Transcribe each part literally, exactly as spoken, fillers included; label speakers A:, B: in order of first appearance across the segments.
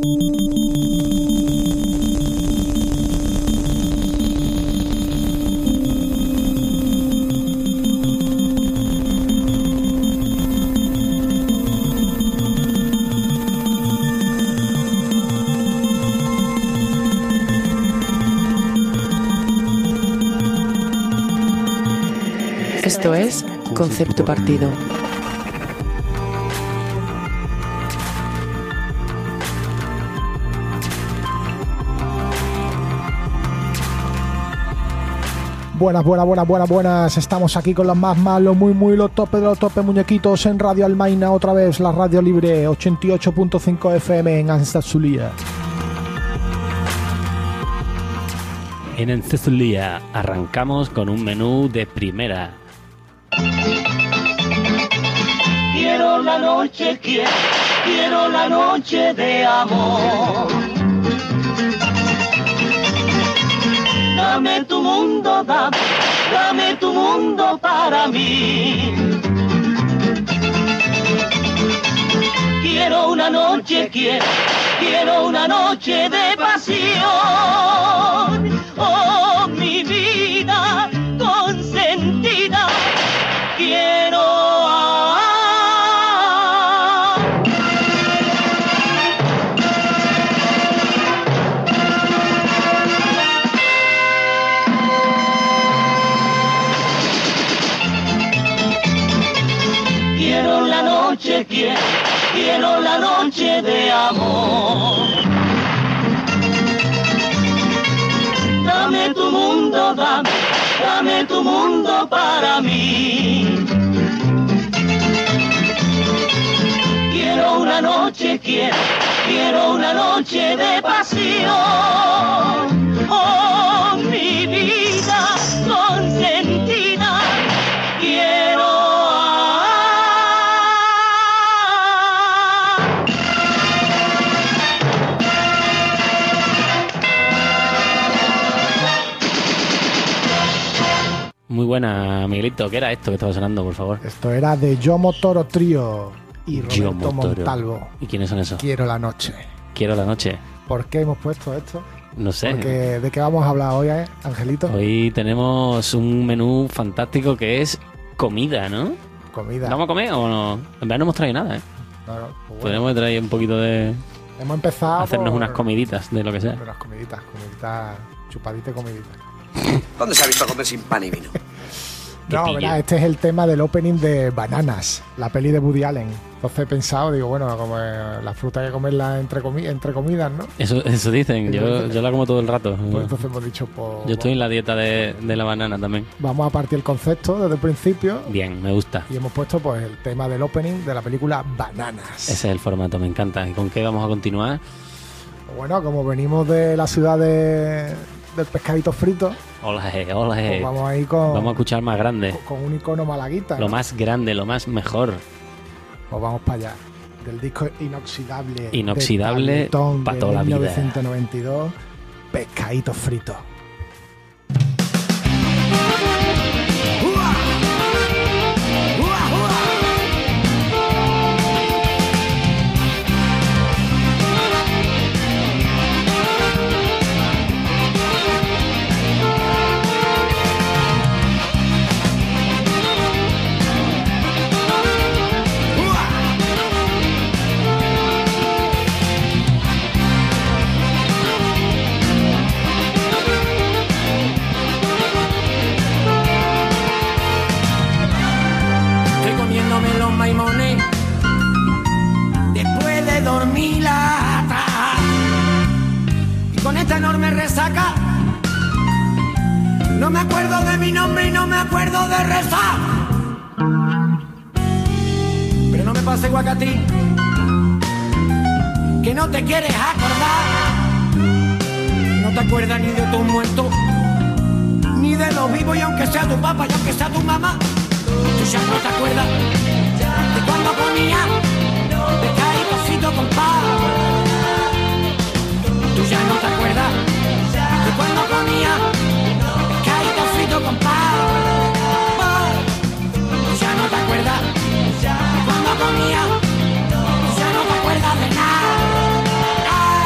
A: Esto es Concepto Partido.
B: Buenas, buenas, buenas, buenas, buenas. Estamos aquí con los más malos, muy, muy los topes de los topes, muñequitos, en Radio Almaina, otra vez la radio libre, ochenta y ocho punto cinco F M en Andalucía.
C: En Andalucía arrancamos con un menú de primera.
D: Quiero la noche, quiero, quiero la noche de amor. Dame tu mundo, dame, dame tu mundo para mí. Quiero una noche, quiero, quiero una noche de pasión. Oh, mi vida consentida, quiero. Quiero la noche, quiero, quiero la noche de amor. Dame tu mundo, dame, dame tu mundo para mí. Quiero una noche, quiero, quiero una noche de pasión. Oh, mi vida consentida, quiero.
C: Muy buena, Miguelito. ¿Qué era esto que estaba sonando, por favor?
B: Esto era de Yomo Toro Trío y
C: Yo
B: Roberto
C: Motoro.
B: Montalvo.
C: ¿Y quiénes son esos?
B: Quiero la noche.
C: Quiero la noche.
B: ¿Por qué hemos puesto esto?
C: No sé.
B: Porque, ¿de qué vamos a hablar hoy, eh, Angelito?
C: Hoy tenemos un menú fantástico que es comida, ¿no?
B: Comida.
C: ¿Vamos a comer o no? En verdad no hemos traído nada, ¿eh?
B: No, no, pues bueno.
C: Podríamos traer un poquito de...
B: Hemos empezado
C: hacernos
B: por-
C: unas comiditas de lo que sea.
B: Unas comiditas, comiditas, chupadita y comidita.
E: ¿Dónde se ha visto comer sin pan y vino?
C: Qué
B: No,
C: pillo.
B: verá, este es el tema del opening de Bananas, la peli de Woody Allen. Entonces he pensado, digo, bueno, como eh, la fruta hay que comerla entre, comi entre comidas, ¿no?
C: Eso, eso dicen.
B: Eso
C: Yo,
B: dicen.
C: yo la como todo el rato.
B: Pues entonces hemos dicho, pues,
C: Yo estoy en la dieta de, de la banana también.
B: vamos a partir el concepto desde el principio.
C: Bien, me gusta.
B: Y hemos puesto pues el tema del opening de la película Bananas.
C: Ese es el formato, me encanta. ¿Y con qué vamos a continuar?
B: Bueno, como venimos de la ciudad de, del pescadito frito,
C: Hola, eh, hola,
B: pues
C: eh.
B: vamos a ir con,
C: Vamos a escuchar más grande.
B: con, con un icono malaguita.
C: Lo
B: ¿no?
C: más grande, lo más mejor.
B: Pues vamos para allá. Del disco Inoxidable.
C: Inoxidable
B: de Tabletón
C: pa'
B: de
C: toda la vida.
B: mil novecientos noventa y dos. Pescadito frito.
F: Estoy comiéndome los maimones después de dormir la tarde. Y con esta enorme resaca no me acuerdo de mi nombre y no me acuerdo de rezar. Pero no me pasa igual que a ti, que no te quieres acordar. No te acuerdas ni de tu muerto, ni de los vivos, y aunque sea tu papá y aunque sea tu mamá, tú ya no te acuerdas de cuando ponía pescadito frito con pan. Tú ya no te acuerdas de cuando ponía pescadito frito con pan. Tú ya no te acuerdas de cuando ponía, tú ya no te acuerdas de nada.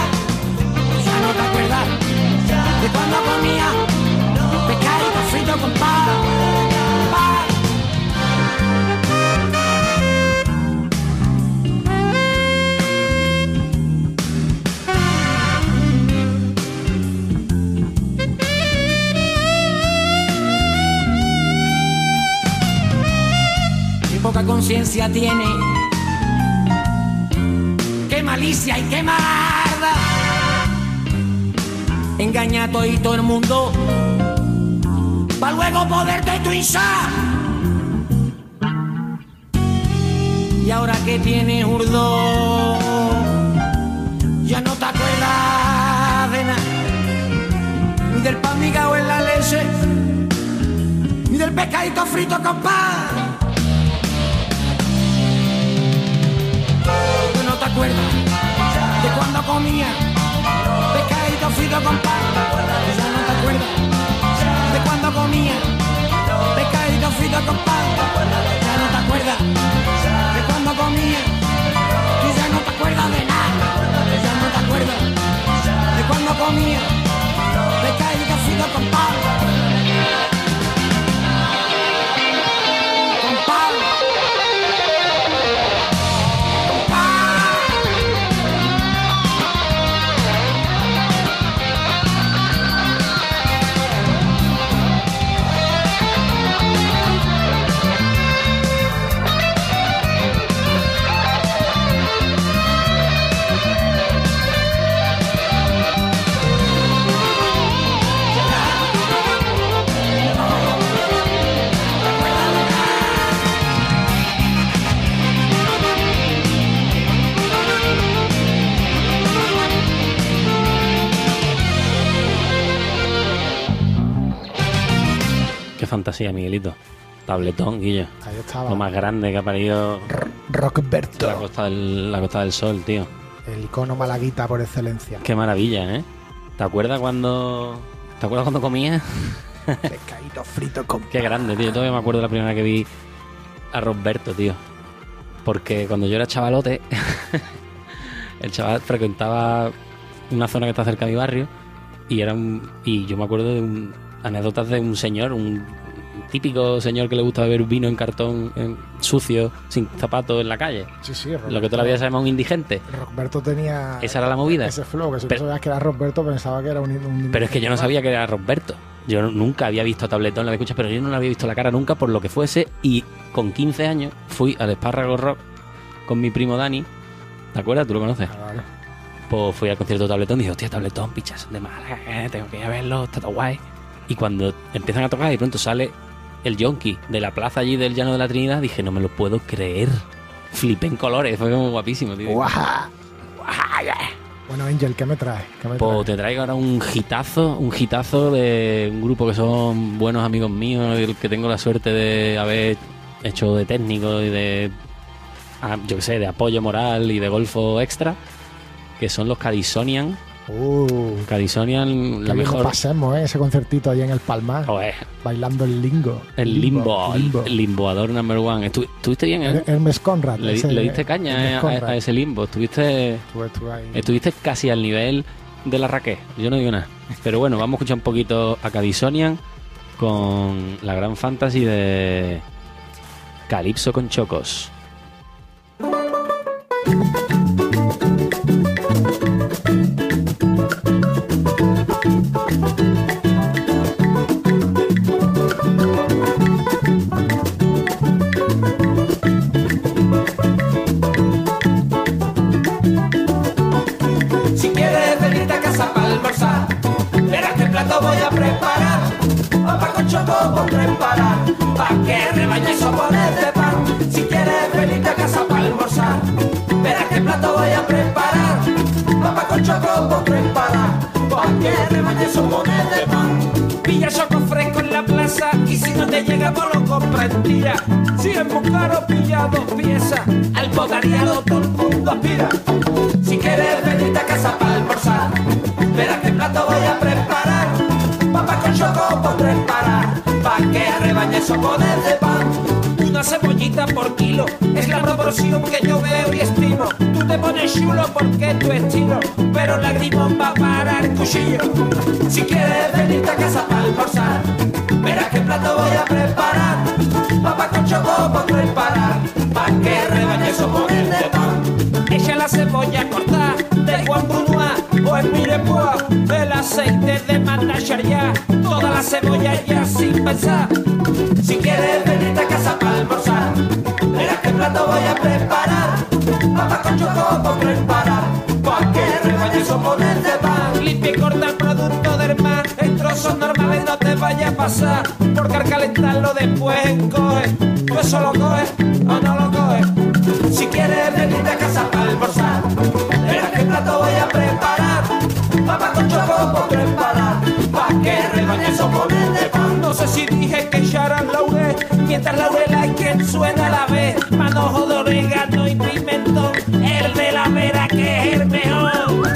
F: conciencia tiene. Qué malicia y qué maldad. Engaña a todo y todo el mundo pa' luego poderte tuizar. Y ahora que tienes urdo, ya no te acuerdas de nada, ni del pan migao en la leche, ni del pescadito frito con pan. Tú no te acuerdas de cuando comía pescadito frito con pan. Ya no te acuerdas de cuando comía pescadito frito con pan. Ya no te acuerdas de cuando comía. Tú ya no te acuerdas de nada. Ya no te acuerdas de cuando comía pescadito frito con pan. Con pan. Con pan.
C: Fantasía, Miguelito. Tabletón, Guillo.
B: Ahí estaba.
C: Lo más grande que ha parido
B: Rockberto.
C: la Costa del, la Costa del Sol, tío.
B: El icono malaguita por excelencia.
C: Qué maravilla, ¿eh? ¿Te acuerdas cuando ¿Te acuerdas cuando comías?
B: Pescadito frito con
C: Qué grande, tío. Yo todavía me acuerdo la primera vez que vi a Roberto, tío. Porque cuando yo era chavalote, el chaval frecuentaba una zona que está cerca de mi barrio y era un, y yo me acuerdo de un, anécdotas de un señor, un típico señor que le gusta beber vino en cartón en, sucio, sin zapatos en la calle.
B: Sí, sí, Roberto.
C: Lo que todavía se llama un indigente.
B: Roberto tenía...
C: Esa era la movida.
B: Ese flow, que si
C: pero,
B: no sabías que era Roberto pensaba que era un, un
C: pero es que yo no sabía que era Roberto. Yo nunca había visto a Tabletón, la escuchas, pero yo no le había visto la cara nunca por lo que fuese. Y con quince años fui al Espárrago Rock con mi primo Dani. ¿Te acuerdas? ¿Tú lo conoces?
B: Ah, vale.
C: Pues fui al concierto de Tabletón y dije, hostia, Tabletón, pichas de Málaga, eh, tengo que ir a verlo, está todo guay. Y cuando empiezan a tocar y de pronto sale el yonki de la plaza allí del Llano de la Trinidad, dije, no me lo puedo creer. Flipé en colores, fue como guapísimo, tío.
B: ¡Guau!
C: Guau, yeah.
B: Bueno, Angel, ¿qué me traes? ¿Qué me
C: Pues
B: traes?
C: te traigo ahora un hitazo, un hitazo de un grupo que son buenos amigos míos, del que tengo la suerte de haber hecho de técnico y de, ah, yo qué sé, de apoyo moral y de golfo extra, que son los Cadisonian.
B: Uh,
C: Cadisonian, la
B: que
C: mejor...
B: pasemos, ¿eh? Ese concertito allí en el Palmar,
C: Joder,
B: bailando el lingo.
C: el limbo,
B: limbo.
C: el limboador number one. Estu- ¿Estuviste bien, eh?
B: El- Hermes Conrad.
C: Le,
B: ese-
C: le diste caña eh,
B: Hermes
C: a,
B: Conrad.
C: a ese limbo. Estuviste,
B: Estuve- estuve ahí.
C: estuviste casi al nivel de la Raquel. Yo no digo nada. Pero bueno, vamos a escuchar un poquito a Cadisonian con la gran fantasy de Calipso con Chocos.
F: Si quieres venirte a casa para almorzar, verás qué plato voy a preparar. Papa con choco pondré en parar, pa' que rebañes sopones de pan. Si quieres venirte a casa para almorzar, verás qué plato voy a preparar. Papa con choco pondré en parar, pa' que rebañes sopones de pan. Pilla choco fresco en la plaza y si no te llega pues lo compra en tira. Si es muy caro pilla dos piezas, al bocadillado todo el mundo aspira. Si quieres venirte a casa para almorzar, verás qué plato voy a preparar. Papa con choco pondré en parar, pa' que rebañes sopones de pan. Una cebollita por kilo es la proporción que yo veo y estimo. Tú te pones chulo porque es tu estilo, pero lagrimón va para el cuchillo. Si quieres venirte a casa para almorzar, verás qué plato voy a preparar. Papa con choco pondré en parar, pa' que rebañes sopones de pan. Echa la cebolla cortada de Juan Brunois o en Mirepoix, el aceite de Manacharia, toda la cebolla ya sin pensar. Si quieres venirte a casa para almorzar, verás que preparar, papa con choco por preparar, pa' que rebañes o poner de pan. Limpia y corta el producto del mar, en trozos normales no te vaya a pasar, porque al calentarlo después encoge. ¿Tú eso lo coges o no lo coges? Si quieres venirte a casa para almorzar, verás qué plato voy a preparar, papa con choco por preparar, pa' que rebañes o poner de pan. No sé si dije que echaran laurel, mientras laurel hay quien suena a la vez, manojo de orégano y pimentón, el de la vera que es el mejor.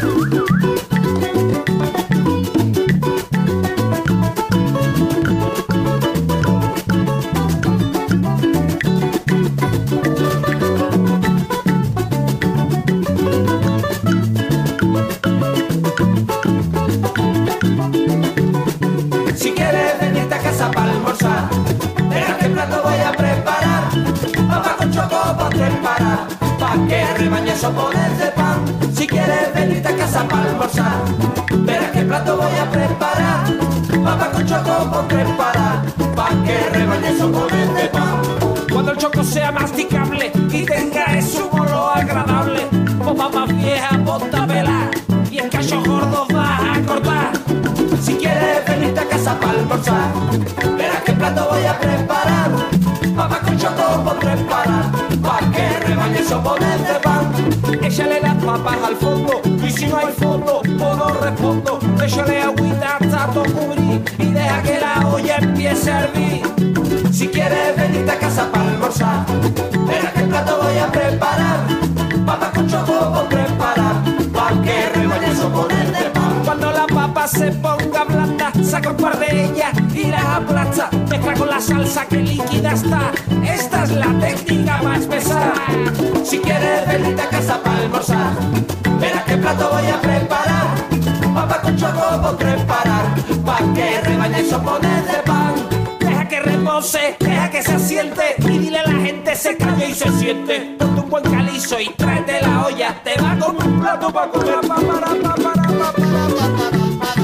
F: Si quieres venirte a casa para almorzar, verás qué plato voy a preparar, papa con choco por preparar, pa' que rebañes o pones de pan. Si quieres venirte a casa para almorzar, verás qué plato voy a preparar, papa con choco por preparar, pa' que rebañes o pones de pan. Cuando el choco sea masticable y tenga ese humor agradable, pues mamá vieja, ponta vela y en cachos gordos vas a cortar. Si quieres venirte a casa para almorzar, verás qué plato voy a preparar, papa con choco por preparar, pa' que rebañes o poner de pan. Échale las papas al fondo, y si no hay fondo, pues no respondo. Échale agüita hasta todo cubrir, y deja que la olla empiece a hervir. Si quieres venirte a casa para almorzar, verás qué plato voy a preparar, papa con choco por preparar, pa' que rebañes o poner de pan. Cuando la papa se ponga blanda, saca un par de ellas y las aplasta, mezcla con la salsa que líquida está. Esta es la técnica más pesada. Si quieres venirte a casa para almorzar, verás qué plato voy a preparar, papa con choco por preparar, pa' que rebañes o poner de pan. Deja que repose, deja que se asiente y dile a la gente se calle y se siente. Ponte un buen calizo y tráete la olla, te va con un plato pa' comer. Pa, para, pa, para, pa, para, pa,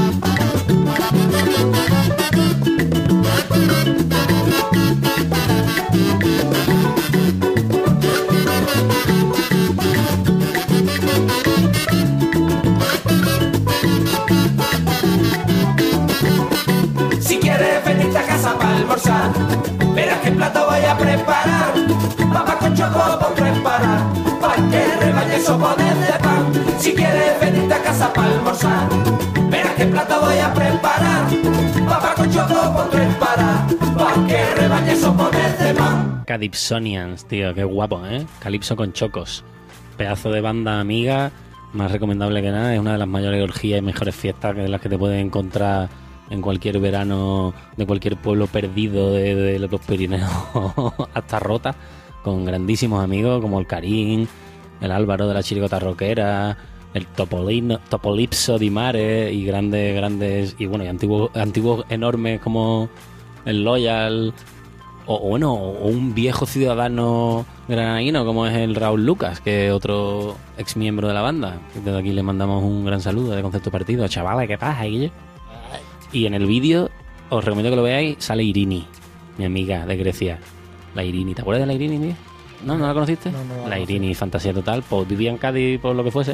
F: si quieres venirte a casa para almorzar, verás qué plato voy a preparar, papa con choco por preparar, pa' que rebañes o poner de pan. Si quieres venirte a casa para almorzar, verás qué plato voy a preparar, papa con choco por preparar, pa' que rebañes o poner de pan.
C: Calypsonians, tío, qué guapo, ¿eh? Calipso con chocos. Pedazo de banda amiga, más recomendable que nada. Es una de las mayores orgías y mejores fiestas de las que te puedes encontrar en cualquier verano de cualquier pueblo perdido de, de los Pirineos hasta Rota, con grandísimos amigos como el Karim, el Álvaro de la Chirigota Roquera, el Topolino, Topolipso di Mare y grandes, grandes y bueno, y antiguos, antiguos enormes como el Loyal o, o bueno, o un viejo ciudadano granadino como es el Raúl Lucas, que es otro ex miembro de la banda. Desde aquí le mandamos un gran saludo de Concepto Partido. Chavales, ¿qué pasa, Guille? Y en el vídeo, os recomiendo que lo veáis, sale Irini, mi amiga de Grecia. La Irini, ¿te acuerdas de la Irini, tío? ¿No? ¿No la conociste?
B: No, no, no,
C: la
B: no,
C: Irini,
B: sí.
C: fantasía total. Pues vivía en Cádiz por lo que fuese.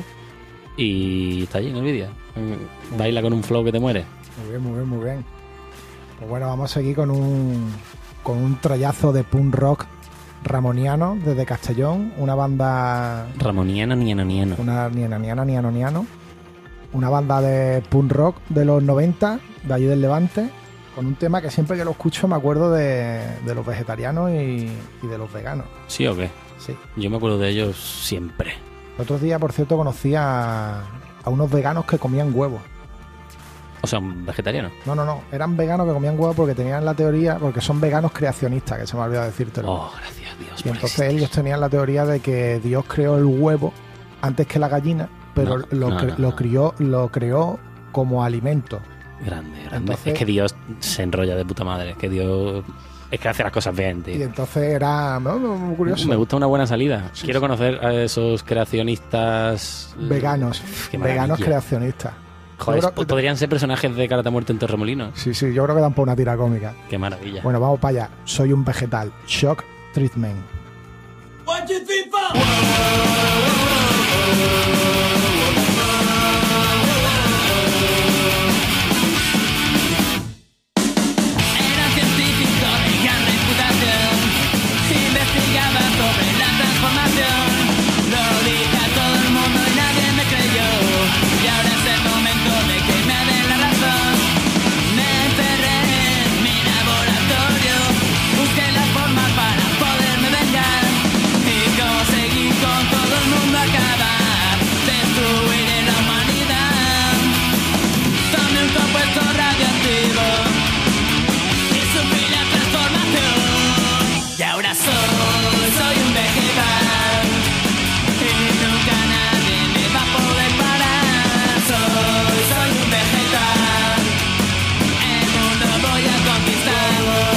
C: Y está allí en el vídeo. Baila con un flow que te muere.
B: Muy bien, muy bien, muy bien. Pues bueno, vamos a seguir con un, con un trollazo de punk rock ramoniano desde Castellón. Una banda...
C: Ramoniano, niano, niano.
B: Una niano, niano, niano. Una banda de punk rock de los noventa, de allí del Levante, con un tema que siempre que lo escucho me acuerdo de, de los vegetarianos y, y de los veganos.
C: ¿Sí o qué?
B: Sí.
C: Yo me acuerdo de ellos siempre.
B: El otro día, por cierto, conocí a, a unos veganos que comían huevos.
C: O sea, un vegetariano.
B: No, no, no. Eran veganos que comían huevos porque tenían la teoría, porque son veganos creacionistas, que se me ha olvidado decírtelo.
C: Oh, gracias a Dios.
B: Y
C: por
B: entonces
C: existir.
B: ellos tenían la teoría de que Dios creó el huevo antes que la gallina, pero
C: No,
B: lo,
C: no,
B: cre-
C: no,
B: lo,
C: no.
B: crió, lo creó como alimento.
C: Grande, grande.
B: Entonces-
C: es que Dios se enrolla de puta madre. Es que Dios... Es que hace las cosas bien, tío.
B: Y entonces era no, no, muy curioso.
C: Me gusta una buena salida.
B: Sí,
C: Quiero
B: sí.
C: conocer a esos creacionistas...
B: Veganos.
C: Uf, qué
B: Veganos
C: maravilla.
B: creacionistas.
C: Joder,
B: Yo creo que-
C: podrían ser personajes de Karate Muerte en Torremolinos.
B: Sí, sí, yo creo que dan por una tira cómica.
C: Qué maravilla.
B: Bueno, vamos para allá. Soy un vegetal. Shock Treatment.
F: One, two, three, four.
G: Era científico de gran reputación, investigaba sobre la transformación. Lo dije a todo el mundo y nadie me creyó, y ahora es el momento de que me den la razón. Me encerré en mi laboratorio, busqué la forma para poderme vengar, y conseguí con todo el mundo acabar, destruir en la humanidad. Tomé un compuesto radioactivo y sufrí la transformación, y ahora soy, soy un vegetal, y nunca nadie me va a poder parar. Soy, soy un vegetal, el mundo voy a conquistar.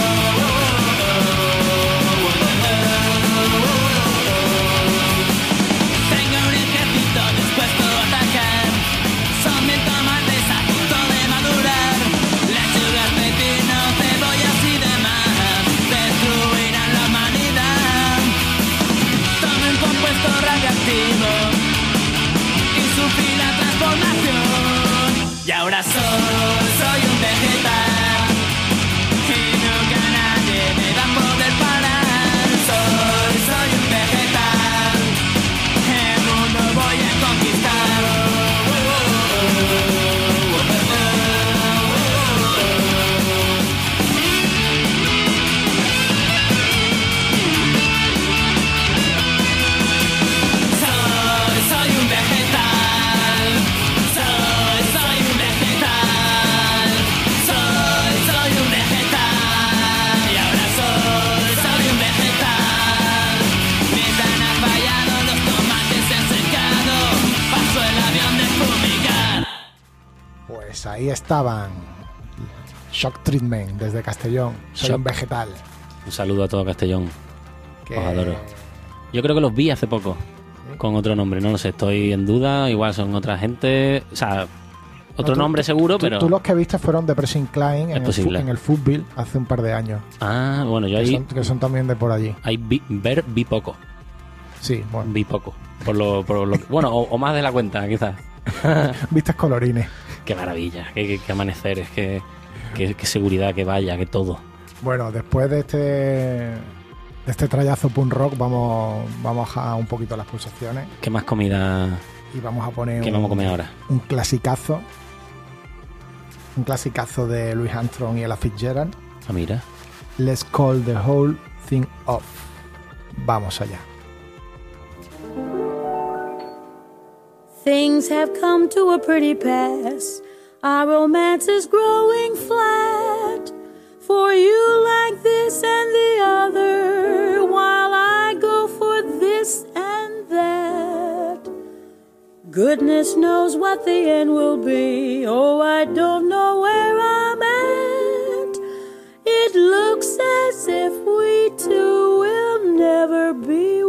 G: Tengo un ejército dispuesto a atacar, son mil tomates a punto de madurar, lechugas, pepinos, cebollas y demás, destruirán la humanidad. Tomé un compuesto radioactivo y sufrí la transformación, y ahora soy, soy un vegetal, y nunca nadie me va a poder parar. Soy, soy un vegetal, el mundo voy a conquistar. Soy, soy un vegetal, soy, soy un vegetal, soy, soy un vegetal, y ahora soy, soy un vegetal. Mis han fallado, los tomates se han secado, pasó el avión de fumigar.
B: Pues ahí estaban. Shock Treatment desde Castellón. Soy
C: Shock.
B: un vegetal.
C: Un saludo a todo Castellón.
B: Que-
C: Os adoro. Yo creo que los vi hace poco, con otro nombre, no lo sé, estoy en duda, igual son otra gente, o sea, otro
B: No, tú-
C: nombre
B: tú-
C: seguro,
B: tú-
C: pero...
B: Tú los que viste fueron de Pressing Klein
C: Es
B: en el, fu-
C: posible.
B: en el Football hace un par de años.
C: Ah, bueno, yo
B: Que
C: ahí,
B: son, que son también de por allí.
C: ahí vi, ver, vi poco,
B: Sí, bueno.
C: vi poco, por lo, por lo bueno, o, o más de la cuenta, quizás.
B: Vistes colorines.
C: Qué maravilla, qué, qué, qué amaneceres, qué, qué, qué seguridad, qué vaya, qué todo.
B: Bueno, después de este de este trayazo punk rock vamos, vamos a bajar un poquito las pulsaciones
C: ¿Qué más comida,
B: y vamos a poner
C: qué
B: un,
C: vamos a comer ahora?
B: un clasicazo. Un clasicazo de Louis Armstrong y Ella Fitzgerald.
C: Ah, mira.
B: Let's call the whole thing off. Vamos allá.
H: Things have come to a pretty pass. Our romance is growing flat. For you like this and the other, while I go for this and that. Goodness knows what the end will be. Oh, I don't know where I'm at. It looks as if we two will never be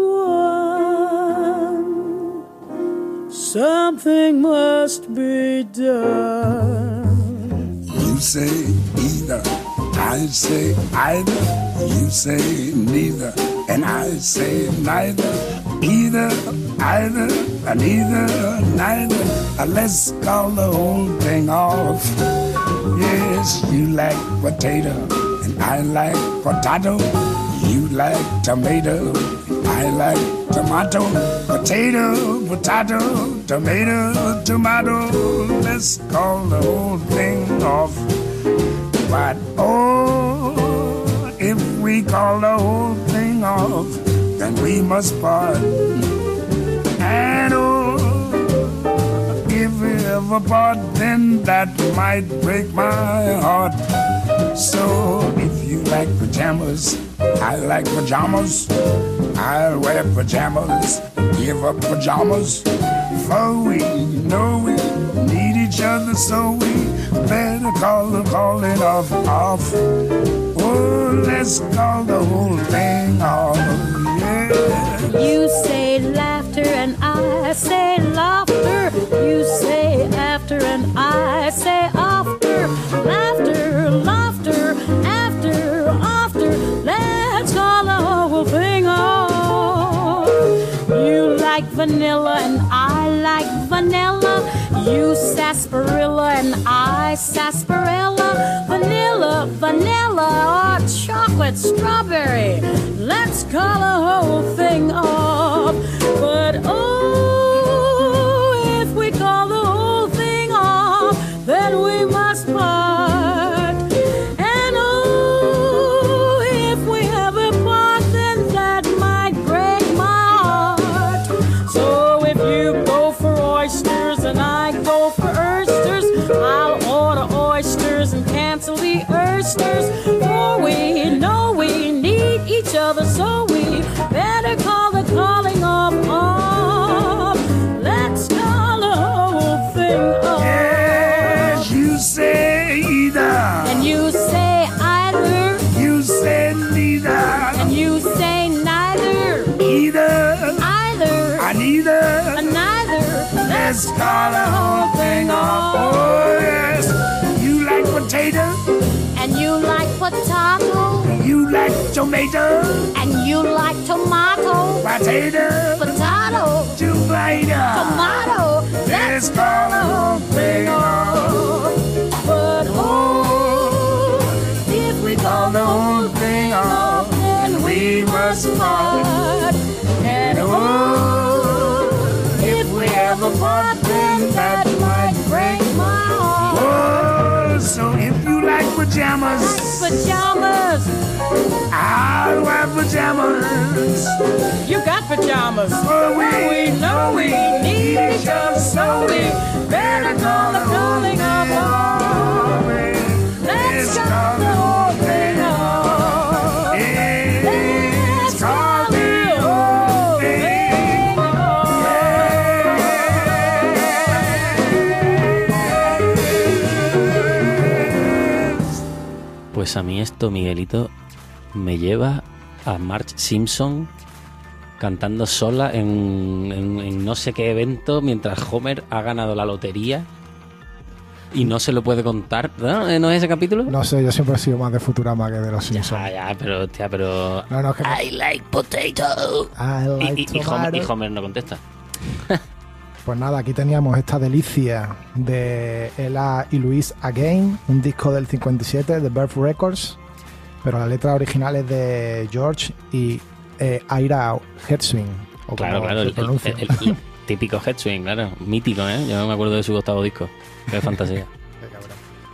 H: one. Something must be done.
I: You say either, I say either. You say neither, and I say neither. Either, either, neither, neither. Uh, Let's call the whole thing off. Yes, you like potato, and I like potato. You like tomato, I like tomato. Potato, potato, tomato, tomato. Let's call the whole thing off. But oh, if we call the whole thing off, then we must part. And oh, if we ever part, then that might break my heart. So if you like pajamas, I like pajamas. I'll wear pajamas, give up pajamas. For we know we need each other, so we better call the calling off, off. Oh, let's call the whole thing off, yeah.
H: You say laughter and I say laughter. You say after and I say after. Laughter, laughter, after, after. Let's call the whole thing off. You sarsaparilla and I sarsaparilla, vanilla, vanilla, or chocolate strawberry. Let's call the whole thing off. But oh, if we call the whole thing off, then we must part. And oh, if we ever part, then that might break my heart. So if you go for oysters and I go for oysters, I'll order oysters and cancel the oysters. For we know we need each other, so we better call the calling off off. Let's call the whole thing off.
I: Yes, you say either.
H: And you say either.
I: You say neither.
H: And you say neither.
I: Either.
H: Either.
I: I neither.
H: And neither.
I: Let's call the whole thing off. Oh, yes. You like potato.
H: And you like potato.
I: You like tomato.
H: And you like tomato.
I: Potato.
H: Potato.
I: Tomato.
H: Tomato.
I: Let's call the whole thing off.
H: But oh, if we
I: Call the whole thing off,
H: then we must part. And oh, if we ever part, then that might break my heart.
I: oh, so if you like pajamas,
H: Pajamas,
I: I'll wear pajamas.
H: you got pajamas.
I: For we
H: know we need each other, so we better call the calling off. Let's call the whole thing off.
I: Let's call the whole thing
C: Pues a mí esto, Miguelito, me lleva a Marge Simpson cantando sola en, en, en no sé qué evento mientras Homer ha ganado la lotería y no se lo puede contar. ¿No, ¿No es ese capítulo?
B: No sé, yo siempre he sido más de Futurama que de los Simpsons.
C: Ya, ya, pero, hostia, pero...
B: No, no, es que me-
C: I like potato.
B: I like
C: Y, y- y Homer, y
B: tomato.
C: Homer no contesta.
B: Pues nada, aquí teníamos esta delicia de Ella y Luis Again, un disco del cincuenta y siete de Birth Records, pero la letra original es de George y eh, Ira Hertzwing, o
C: Claro,
B: como
C: claro,
B: se
C: el,
B: pronuncia.
C: el- el- el típico Headswing, claro. Mítico, ¿eh? Yo me acuerdo de su octavo disco. Qué fantasía.
B: Qué cabrón.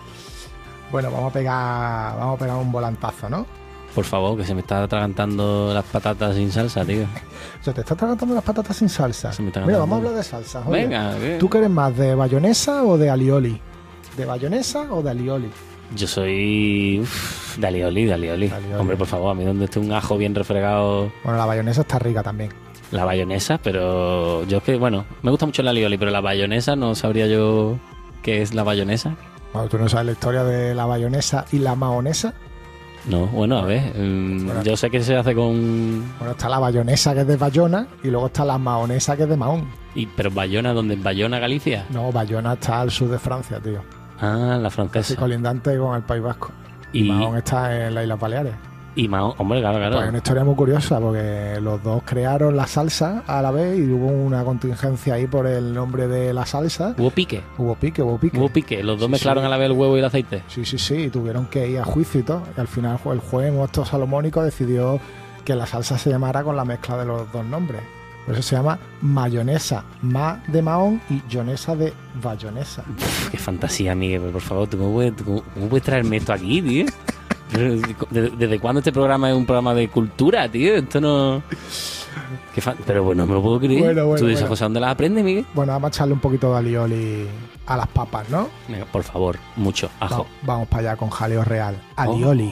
B: Bueno, vamos a pegar, vamos a pegar un volantazo, ¿no?
C: Por favor, que se me está atragantando las patatas sin salsa, tío.
B: O sea, te estás tratando las patatas sin salsa.
C: Se me está
B: Mira,
C: atragantando.
B: vamos a hablar de salsa. oye.
C: Venga, ¿qué?
B: ¿Tú qué eres más, de bayonesa o de alioli? ¿De bayonesa o de alioli?
C: Yo soy... Uf, de alioli, de alioli.
B: Alioli.
C: Hombre, por favor, a mí donde esté un ajo bien refregado,
B: Bueno, la bayonesa está rica también.
C: la bayonesa, pero yo es que, bueno, me gusta mucho la alioli, pero la bayonesa no sabría yo qué es la bayonesa.
B: Bueno, ¿tú no sabes la historia de la bayonesa y la mahonesa?
C: No, bueno, a ver, mm,
B: Bueno.
C: yo sé que se hace con...
B: Bueno, está la bayonesa, que es de Bayona, y luego está la mahonesa, que es de Mahón.
C: Y, pero Bayona, ¿dónde? ¿En Bayona, Galicia?
B: No, Bayona está al sur de Francia, tío.
C: Ah, la
B: Casi
C: francesa.
B: colindante con el País Vasco. Y,
C: Y,
B: Mahón está en las Islas Baleares.
C: y Mahón, hombre, claro,
B: Pues hay
C: claro.
B: una historia muy curiosa, porque los dos crearon la salsa a la vez y hubo una contingencia ahí por el nombre de la salsa.
C: Hubo pique,
B: Hubo pique, hubo pique.
C: hubo pique. Los dos
B: Sí,
C: mezclaron
B: sí.
C: a la vez el huevo y el aceite.
B: Sí, sí, sí, y tuvieron que ir a juicio y todo. Y al final el juez Mosto Salomónico decidió que la salsa se llamara con la mezcla de los dos nombres. Por eso se llama mayonesa, ma de Mahón y yonesa de bayonesa.
C: Uf, qué fantasía, Miguel, pero por favor, ¿tú cómo puedes, cómo- cómo puedes traerme esto aquí, tío? Pero, ¿Desde, desde cuándo este programa es un programa de cultura, tío? Esto no... Qué fa- Pero bueno, no me lo puedo creer.
B: Bueno, bueno,
C: ¿Tú dices,
B: bueno.
C: José, dónde las aprendes, Miguel?
B: Bueno, vamos a echarle un poquito de alioli a las papas, ¿no?
C: Venga, por favor, mucho, ajo.
B: Vamos, vamos para allá con jaleo real. Alioli.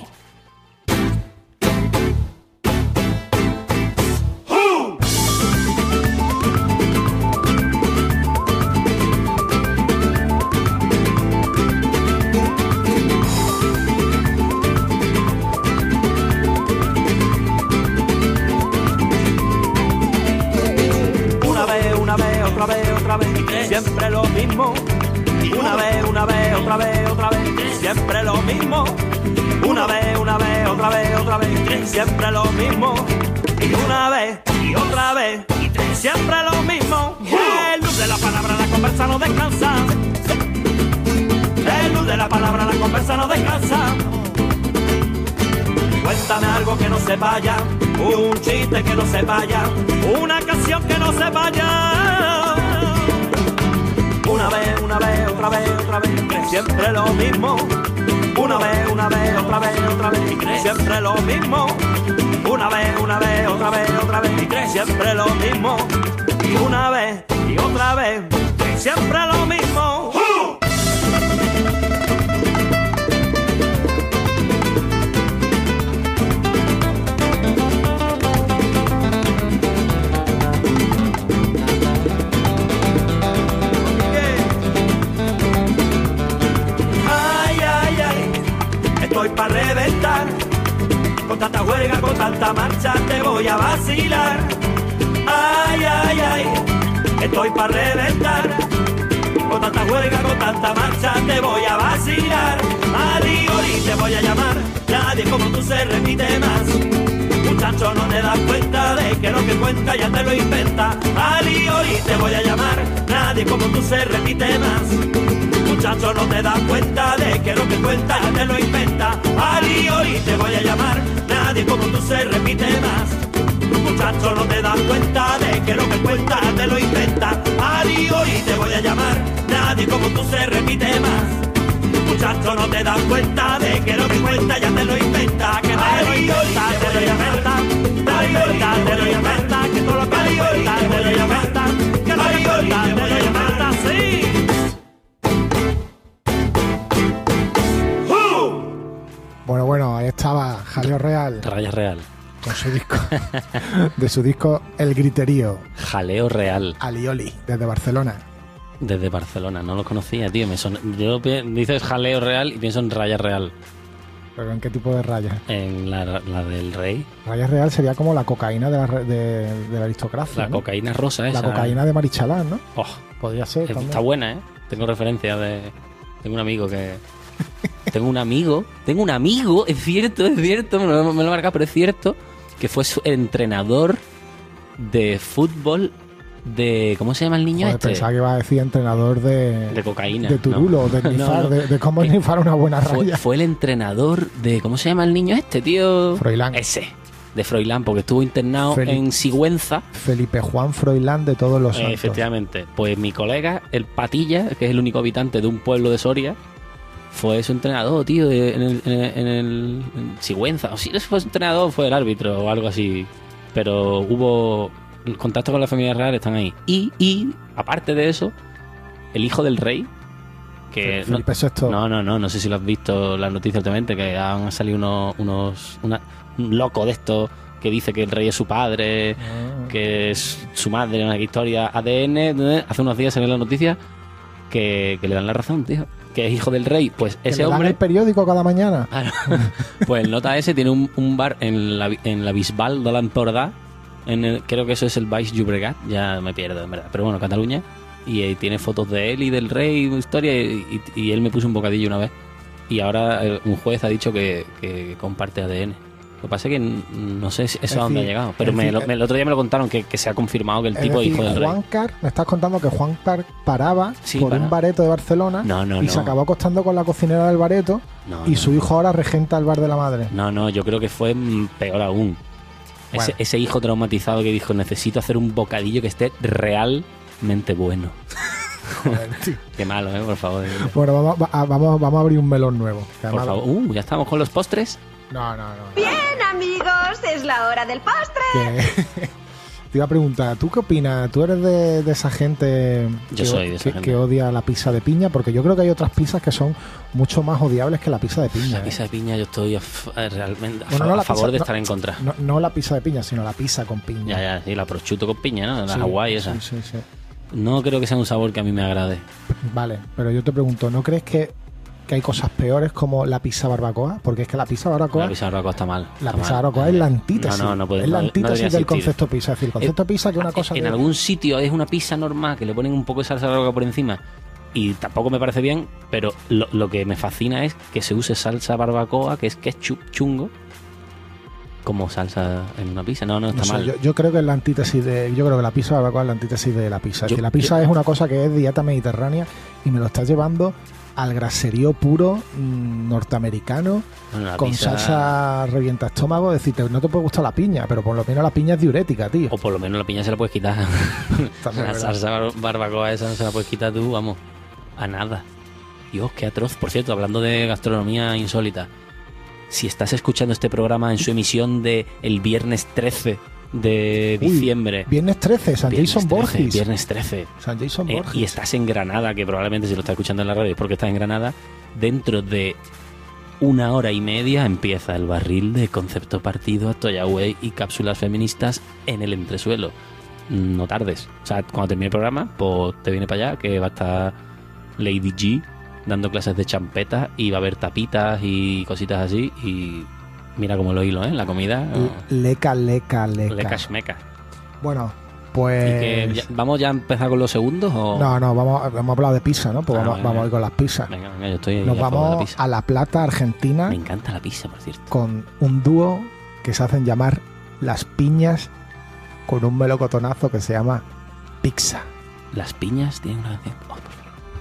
J: Una vez, una vez, otra vez, otra vez, siempre lo mismo. Una vez, una vez, otra vez, otra vez, siempre lo mismo. Una vez, una vez, otra vez, otra vez, siempre lo mismo. Y una vez, y otra vez, siempre lo mismo. El luz de la palabra, la conversa no descansa. El luz de la palabra, la conversa no descansa. Cuéntame algo que no se vaya, un chiste que no se vaya, una canción que no se vaya. Una vez, una vez, otra vez, otra vez, siempre lo mismo. Una vez, una vez, otra vez, otra vez, siempre lo mismo. Una vez, una vez, otra vez, otra vez, siempre lo mismo. Y una vez, y otra vez, siempre lo mismo. ¡Uh! Estoy pa' reventar, con tanta huelga, con tanta marcha, te voy a vacilar. Ay, ay, ay, estoy pa' reventar, con tanta huelga, con tanta marcha, te voy a vacilar. Ali, Oli, te voy a llamar, nadie como tú se repite más. Muchacho, no te das cuenta de que lo que cuenta ya te lo inventa. Ali, Oli, te voy a llamar, nadie como tú se repite más. Muchacho, no te das cuenta de que lo que cuenta ya te lo inventa. Ali, Oli, te voy a llamar, nadie como tú se repite más. Muchacho, no te das cuenta de que lo que cuenta ya te lo inventa. Ali, Oli, te voy a llamar, nadie como tú se repite más. Muchacho, no te das cuenta de que lo que cuenta ya te lo inventa. Que te lo inventa, te lo inventa, te lo inventa, te lo inventa, que todo lo que te cuenta te lo inventa, que lo inventa, te lo inventa, sí.
B: Bueno, bueno, ahí estaba Jaleo Real.
C: Raya Real.
B: Con su disco. De su disco El Griterío.
C: Jaleo Real.
B: Alioli, desde Barcelona.
C: Desde Barcelona, no lo conocía, tío. Me son... Yo dices Jaleo Real y pienso en Raya Real.
B: ¿Pero en qué tipo de rayas?
C: En la, la del rey.
B: Raya Real sería como la cocaína de la, de, de la aristocracia,
C: La
B: ¿no?
C: cocaína rosa esa.
B: La cocaína de Marichalán, ¿no?
C: Oh,
B: podría ser.
C: está
B: también.
C: buena, ¿eh? Tengo referencia de... Tengo un amigo que... Tengo un amigo, tengo un amigo, es cierto, es cierto, me lo, me lo he marcado, pero es cierto que fue su entrenador de fútbol de... ¿Cómo se llama el niño
B: Joder,
C: este?
B: Pensaba que iba a decir entrenador de...
C: De cocaína.
B: De turulo,
C: no.
B: de nifar,
C: No, no.
B: De, de cómo nifar una buena
C: Fue,
B: raya.
C: fue el entrenador de... ¿Cómo se llama el niño este, tío?
B: Froilán.
C: Ese, de Froilán, porque estuvo internado
B: Felipe.
C: en Sigüenza.
B: Felipe Juan Froilán de todos los
C: Eh,
B: santos.
C: efectivamente. Pues mi colega, el Patilla, que es el único habitante de un pueblo de Soria, fue su entrenador, tío, en el, en el, en el en Sigüenza. O si no fue su entrenador, fue el árbitro o algo así. Pero hubo el contacto con la familia real, están ahí. Y, y aparte de eso, el hijo del rey, que
B: Felipe
C: no,
B: sexto.
C: no, no, no, no sé si lo has visto las noticias últimamente, que han salido unos, unos una, un loco de estos que dice que el rey es su padre,
B: Ah.
C: que es su madre, una historia A D N. Hace unos días salió la noticia que, que le dan la razón, tío. Que es hijo del rey. Pues
B: ¿Que
C: ese
B: le dan
C: hombre.
B: el periódico cada mañana?
C: Ah, no. Pues el nota ese tiene un, un bar en la, en la Bisbal de l'Empordà. En el, creo que eso es el Baix Llobregat. Ya me pierdo, en verdad. Pero bueno, Cataluña. Y eh, tiene fotos de él y del rey, historia. Y, y, y él me puso un bocadillo una vez. Y ahora eh, un juez ha dicho que, que comparte A D N. Lo que pasa es que n- no sé si eso
B: Es
C: a dónde ha
B: decir,
C: llegado. Pero
B: es
C: me,
B: decir,
C: lo- me- el otro día me lo contaron que, que se ha confirmado que el
B: Es
C: tipo es
B: decir,
C: hijo del rey.
B: Juancar, me estás contando que Juancar paraba
C: Sí,
B: por
C: para.
B: un bareto de Barcelona
C: No, no,
B: y
C: no.
B: se acabó acostando con la cocinera del bareto
C: No,
B: y
C: no,
B: su
C: no.
B: hijo ahora regenta el bar de la madre.
C: No, no, yo creo que fue mm, peor aún. Ese,
B: Bueno.
C: ese hijo traumatizado que dijo, necesito hacer un bocadillo que esté realmente bueno.
B: Joder, tío.
C: Qué malo, ¿eh? Por favor.
B: Bueno, vamos, va- vamos, vamos a abrir un melón nuevo. que
C: Por
B: además-
C: favor. Uh, ya estamos con los postres.
B: No, no, no.
K: Bien, amigos, es la hora del postre.
B: Que- Te iba a preguntar, ¿tú qué opinas? ¿Tú eres de, de esa gente,
C: Yo
B: que,
C: soy de esa
B: que-
C: gente.
B: que odia la pizza de piña? Porque yo creo que hay otras pizzas que son mucho más odiables que la pizza de piña.
C: La
B: ¿eh?
C: pizza de piña yo estoy a f- eh, realmente a,
B: Bueno,
C: fa-
B: no la
C: a favor
B: pizza-
C: de
B: no-
C: estar en contra.
B: No, no la pizza de piña, sino la pizza con piña.
C: Ya, ya, sí, la prosciutto con piña, ¿no? La
B: Sí,
C: Hawái esa.
B: Sí, sí, sí.
C: No creo que sea un sabor que a mí me agrade.
B: Vale, pero yo te pregunto, ¿no crees que, que hay cosas peores como la pizza barbacoa? Porque es que la pizza barbacoa,
C: La pizza barbacoa está mal.
B: la
C: está
B: pizza
C: mal.
B: barbacoa es la antítesis.
C: No, no, no puede,
B: es la
C: no- no
B: antítesis
C: debería
B: del
C: existir.
B: concepto pizza. Es decir, el concepto
C: Eh,
B: pizza que es una cosa
C: En
B: que...
C: algún sitio es una pizza normal que le ponen un poco de salsa barbacoa por encima y tampoco me parece bien, pero lo, lo que me fascina es que se use salsa barbacoa, que es ketchup chungo, como salsa en una pizza. No, no está
B: No sé,
C: mal.
B: yo, yo creo que es la antítesis de. Yo creo que la pizza barbacoa es la antítesis de la pizza. Es
C: Yo-
B: decir, la pizza
C: yo-
B: es una cosa que es dieta mediterránea y me lo estás llevando al graserío puro mmm, norteamericano
C: Bueno, la
B: con
C: pizza-
B: salsa revienta estómago. Es decir, te- no te puede gustar la piña, pero por lo menos la piña es diurética, tío.
C: O por lo menos la piña se la puedes quitar.
B: También
C: La
B: es verdad.
C: salsa bar- barbacoa esa no se la puedes quitar tú, vamos, a nada. Dios, qué atroz. Por cierto, hablando de gastronomía insólita, si estás escuchando este programa en su emisión de el viernes trece de
B: Uy,
C: diciembre...
B: Viernes trece, San
C: Viernes
B: Jason
C: trece,
B: Borges.
C: Viernes trece.
B: San Jason
C: Eh,
B: Borges.
C: y estás en Granada, que probablemente si lo estás escuchando en la radio es porque estás en Granada, dentro de una hora y media empieza el barril de Concepto Partido, Atoyahue y cápsulas feministas en el entresuelo. No tardes. O sea, cuando termine el programa, pues te viene para allá, que va a estar Lady G dando clases de champeta y va a haber tapitas y cositas así. Y mira cómo lo hilo, ¿eh? La comida.
B: Leca, leca, leca.
C: Leca schmeca.
B: Bueno,
C: ¿Y
B: pues.
C: que ya- ¿Vamos ya a empezar con los segundos? O...
B: No, no, vamos, hemos hablado de pizza, ¿no? Pues
C: Ah,
B: vamos,
C: venga,
B: vamos a ir
C: venga.
B: con las pizzas.
C: Venga, venga, yo estoy
B: Nos
C: a favor de la
B: vamos
C: pizza.
B: a La Plata, Argentina,
C: Me encanta la pizza, por cierto.
B: con un dúo que se hacen llamar Las Piñas, con un melocotonazo que se llama Pizza.
C: Las piñas tienen una canción. Oh, por favor.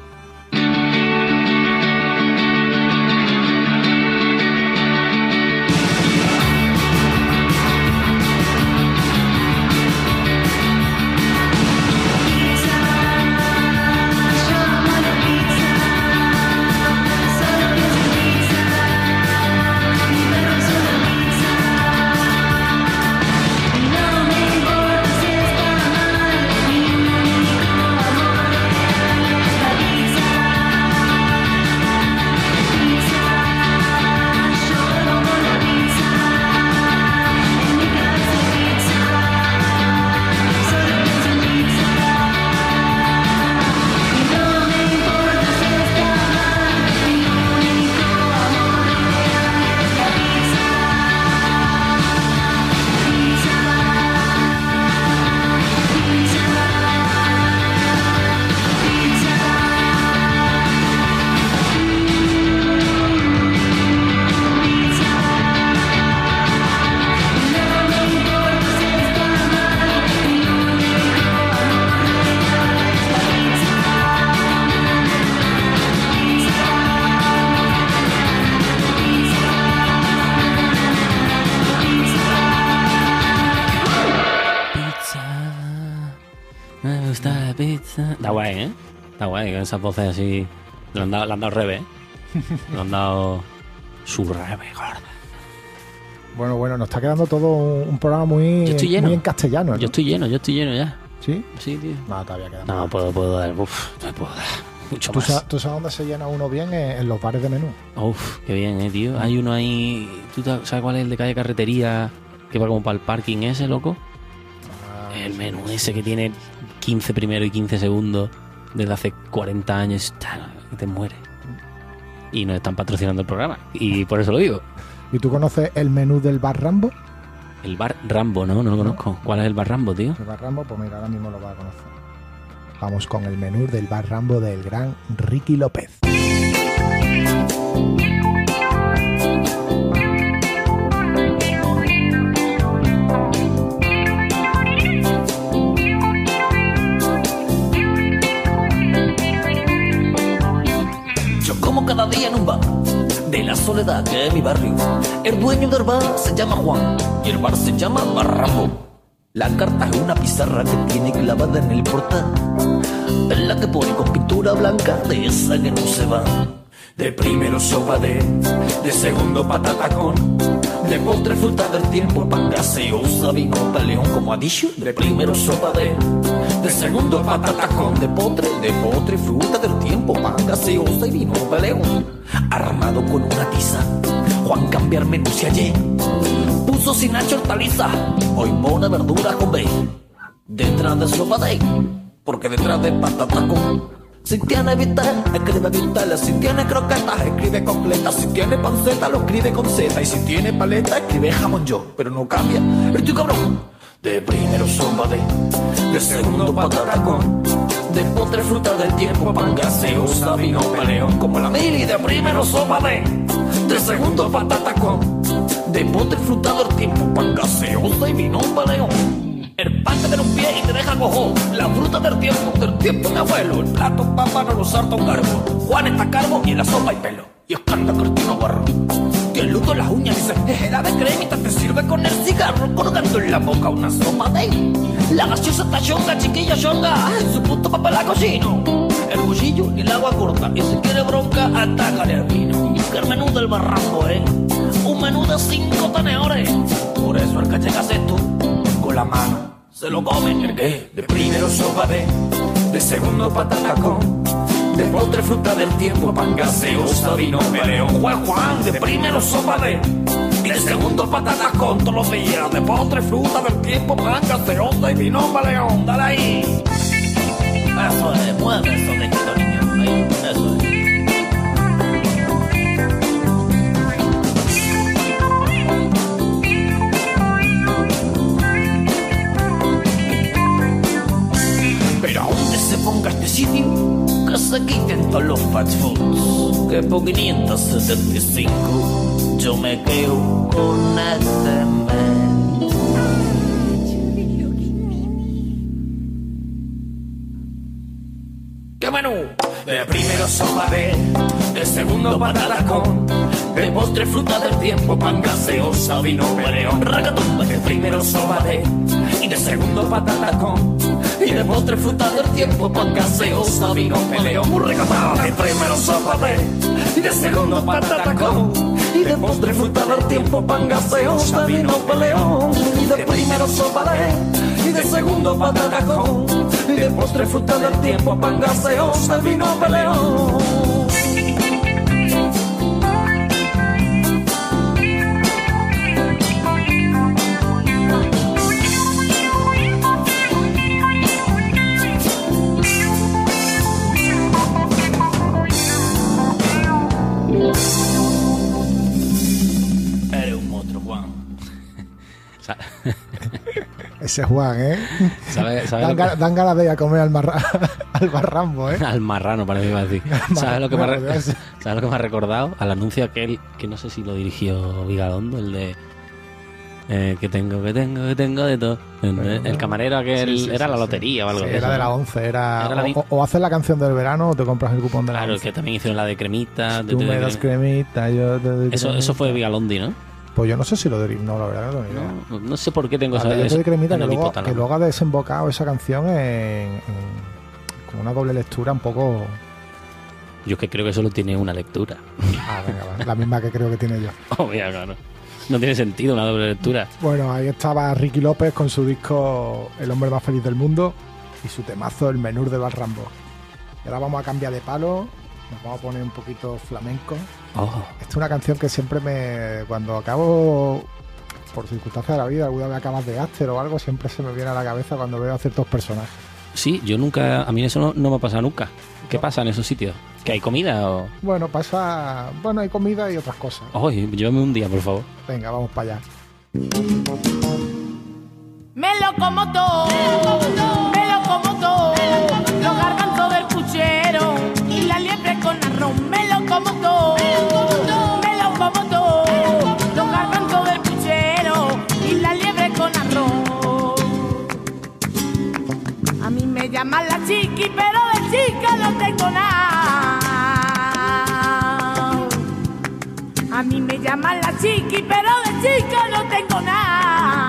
C: Me gusta la pizza. Está guay, ¿eh? Está guay, con esas voces así. Le han dado, le han dado rebe, ¿eh? Le han dado su rebe, gorda.
B: Bueno, bueno, nos está quedando todo un, un programa muy,
C: Yo estoy lleno.
B: muy en castellano, ¿no?
C: Yo estoy lleno, yo estoy lleno ya.
B: ¿Sí?
C: Sí, tío.
B: No, todavía queda
C: No,
B: más.
C: puedo, puedo dar. Uf, no puedo dar. Mucho
B: ¿Tú,
C: más.
B: sa- ¿Tú sabes dónde se llena uno bien? En, en los bares de menú.
C: Uf, qué bien, eh, tío. Hay uno ahí. ¿Tú te- sabes cuál es el de calle Carretería? Que va como para el parking ese, loco. El menú ese que tiene quince primero y quince segundos desde hace cuarenta años. Está, que te muere. Y nos están patrocinando el programa. Y por eso lo digo.
B: ¿Y tú conoces el menú del bar Rambo?
C: El bar Rambo, ¿no? No lo conozco. ¿Cuál es el bar Rambo, tío?
B: El bar Rambo, pues mira, ahora mismo lo vas a conocer. Vamos con el menú del bar Rambo del gran Ricky López.
L: Yo como cada día en un bar de la soledad que es mi barrio. El dueño del bar se llama Juan y el bar se llama Bar Rambo. La carta es una pizarra que tiene clavada en el portal, en la que pone con pintura blanca de esa que no se va. De primero sopa de, de segundo patata con, de postre fruta del tiempo, pan gaseosa, vino paleón, como ha dicho. De primero sopa de, de segundo patata con, de postre, de postre fruta del tiempo, pan gaseosa y vino paleón. Armado con una tiza, Juan cambiar menú si ayer puso sin hacha hortaliza, hoy pone verduras con B. Detrás de sopa de, porque detrás de patata con. Si tiene vitel, escribe vitela. Si tiene croquetas, escribe completas. Si tiene panceta, lo escribe con Z. Y si tiene paleta, escribe jamón yo. Pero no cambia, estoy cabrón. De primero sopa de, de segundo patata con, de postre fruta del tiempo, pan gaseosa, vino paleón, como la mili. De primero sopa de, de segundo patata con, de postre fruta del tiempo, pan gaseosa y vino paleón. El pan te da un pie y te deja cojo. La fruta del tiempo, del tiempo mi abuelo. El plato papa no lo salta un cargo. Juan está calvo y en la sopa hay pelo. Y Oscar Cortino Barro que luto las uñas dice, era de cremita, te sirve con el cigarro, colgando en la boca una sopa de la gaseosa está chonga, chiquilla chonga, en su puto papel la cocino. El cuchillo y el agua corta, y si quiere bronca, atácale al vino. Que el menú del barranco, eh, un menú de cinco tenedores. Por eso el que llegas esto, con la mano, se lo comen. El que de primero sopa de, de segundo patata con, de postre fruta del tiempo, pan gaseosa, vino peleón. Juan Juan, de primero sopa de, y de segundo patatas con todos los días. De postre fruta del tiempo, pan gaseosa y vino peleón. Dale ahí. Eso es, mueve eso de quito, niño. Ahí, eso es. Pero a donde se ponga este sitio, que se quiten todos los fast foods, que por quinientos setenta y cinco yo me quedo con este men. ¿Qué menú? De primero sopa de, de segundo patata con, de postre fruta del tiempo, pan gaseosa, vino peleón. Ragatumba, de primero sopa de, y de segundo patata con, y de postre fruta del tiempo, pan gaseosa, vino peleón. Muy recatado, de primero sopa de, y de segundo patata con, y de postre fruta del tiempo, pan gaseosa, vino peleón. Y de primero sopa de, y de segundo patata con, y de postre fruta del tiempo, pan gaseosa, vino peleón. Eres un monstruo, Juan.
B: Ese Juan, ¿eh?
C: ¿Sabe, sabe
B: dan,
C: que...
B: ga dan ganas de ir a comer al, marra al barrambo, ¿eh?
C: Al marrano, parece que iba a decir. ¿Sabes lo que, me ha... ¿Sabes lo que me ha recordado? Al anuncio aquel, que no sé si lo dirigió Vigalondo, el de... Eh, que tengo, que tengo, que tengo de todo. Bueno, el camarero aquel, sí, sí, era sí, la lotería sí. o algo.
B: Sí,
C: de
B: era
C: eso,
B: de la
C: ¿no?
B: once, era,
C: era
B: o, o haces la canción del verano o te compras el cupón de la
C: claro,
B: once.
C: que también hicieron la de cremita.
B: Tú
C: de,
B: me
C: de,
B: das cremita, yo te doy
C: eso,
B: cremita. Eso
C: fue Vigalondi, ¿no?
B: Pues yo no sé si lo de... No, la verdad no tengo ni idea.
C: No, no sé por qué tengo esa...
B: Yo te doy cremita, que luego,
C: hipotálamo.
B: que luego ha desembocado esa canción en, en, con una doble lectura un poco...
C: Yo es que creo que solo tiene una lectura.
B: Ah, venga, va. La misma que creo que tiene yo.
C: Obvio, claro. No tiene sentido una doble lectura.
B: Bueno, ahí estaba Ricky López con su disco El hombre más feliz del mundo y su temazo El menú de Barrambo. Y ahora vamos a cambiar de palo, nos vamos a poner un poquito flamenco.
C: Oh.
B: Esta es una canción que siempre me... Cuando acabo, por circunstancias de la vida, alguna vez acabas de After o algo, siempre se me viene a la cabeza cuando veo a ciertos personajes.
C: Sí, yo nunca... A mí eso no, no me ha pasado nunca. ¿Qué no. pasa en esos sitios? ¿Que hay comida o...?
B: Bueno, pasa... Bueno, hay comida y otras cosas.
C: Oye, llévame un día, por favor.
B: Venga, vamos para allá.
M: Me lo como todo, me lo como todo, los garbanzos del puchero y la liebre con arroz. Me lo como todo, me lo como todo, los garbanzos del puchero y la liebre con arroz. A mí me llaman la chiqui, pero de chica no tengo nada. A mí me llaman la chiqui, pero de chica no tengo nada.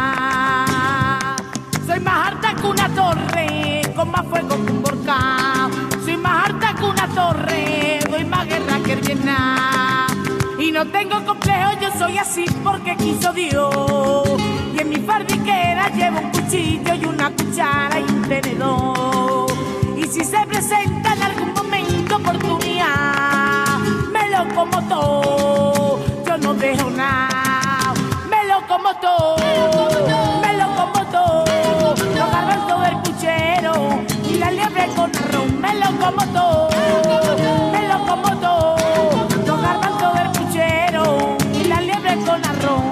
M: Soy más harta que una torre, con más fuego que un volcán. Soy más harta que una torre, doy más guerra que el Vietnam. Y no tengo complejo, yo soy así porque quiso Dios. Y en mi fardiquera llevo un cuchillo y una cuchara y un tenedor. Y si se presenta en algún momento oportunidad, me lo como todo, yo no dejo nada. Me lo como todo, me lo como todo, los garbanzos del puchero y la liebre con arroz. Me lo como todo, me lo como todo, los garbanzos del puchero y la liebre con arroz.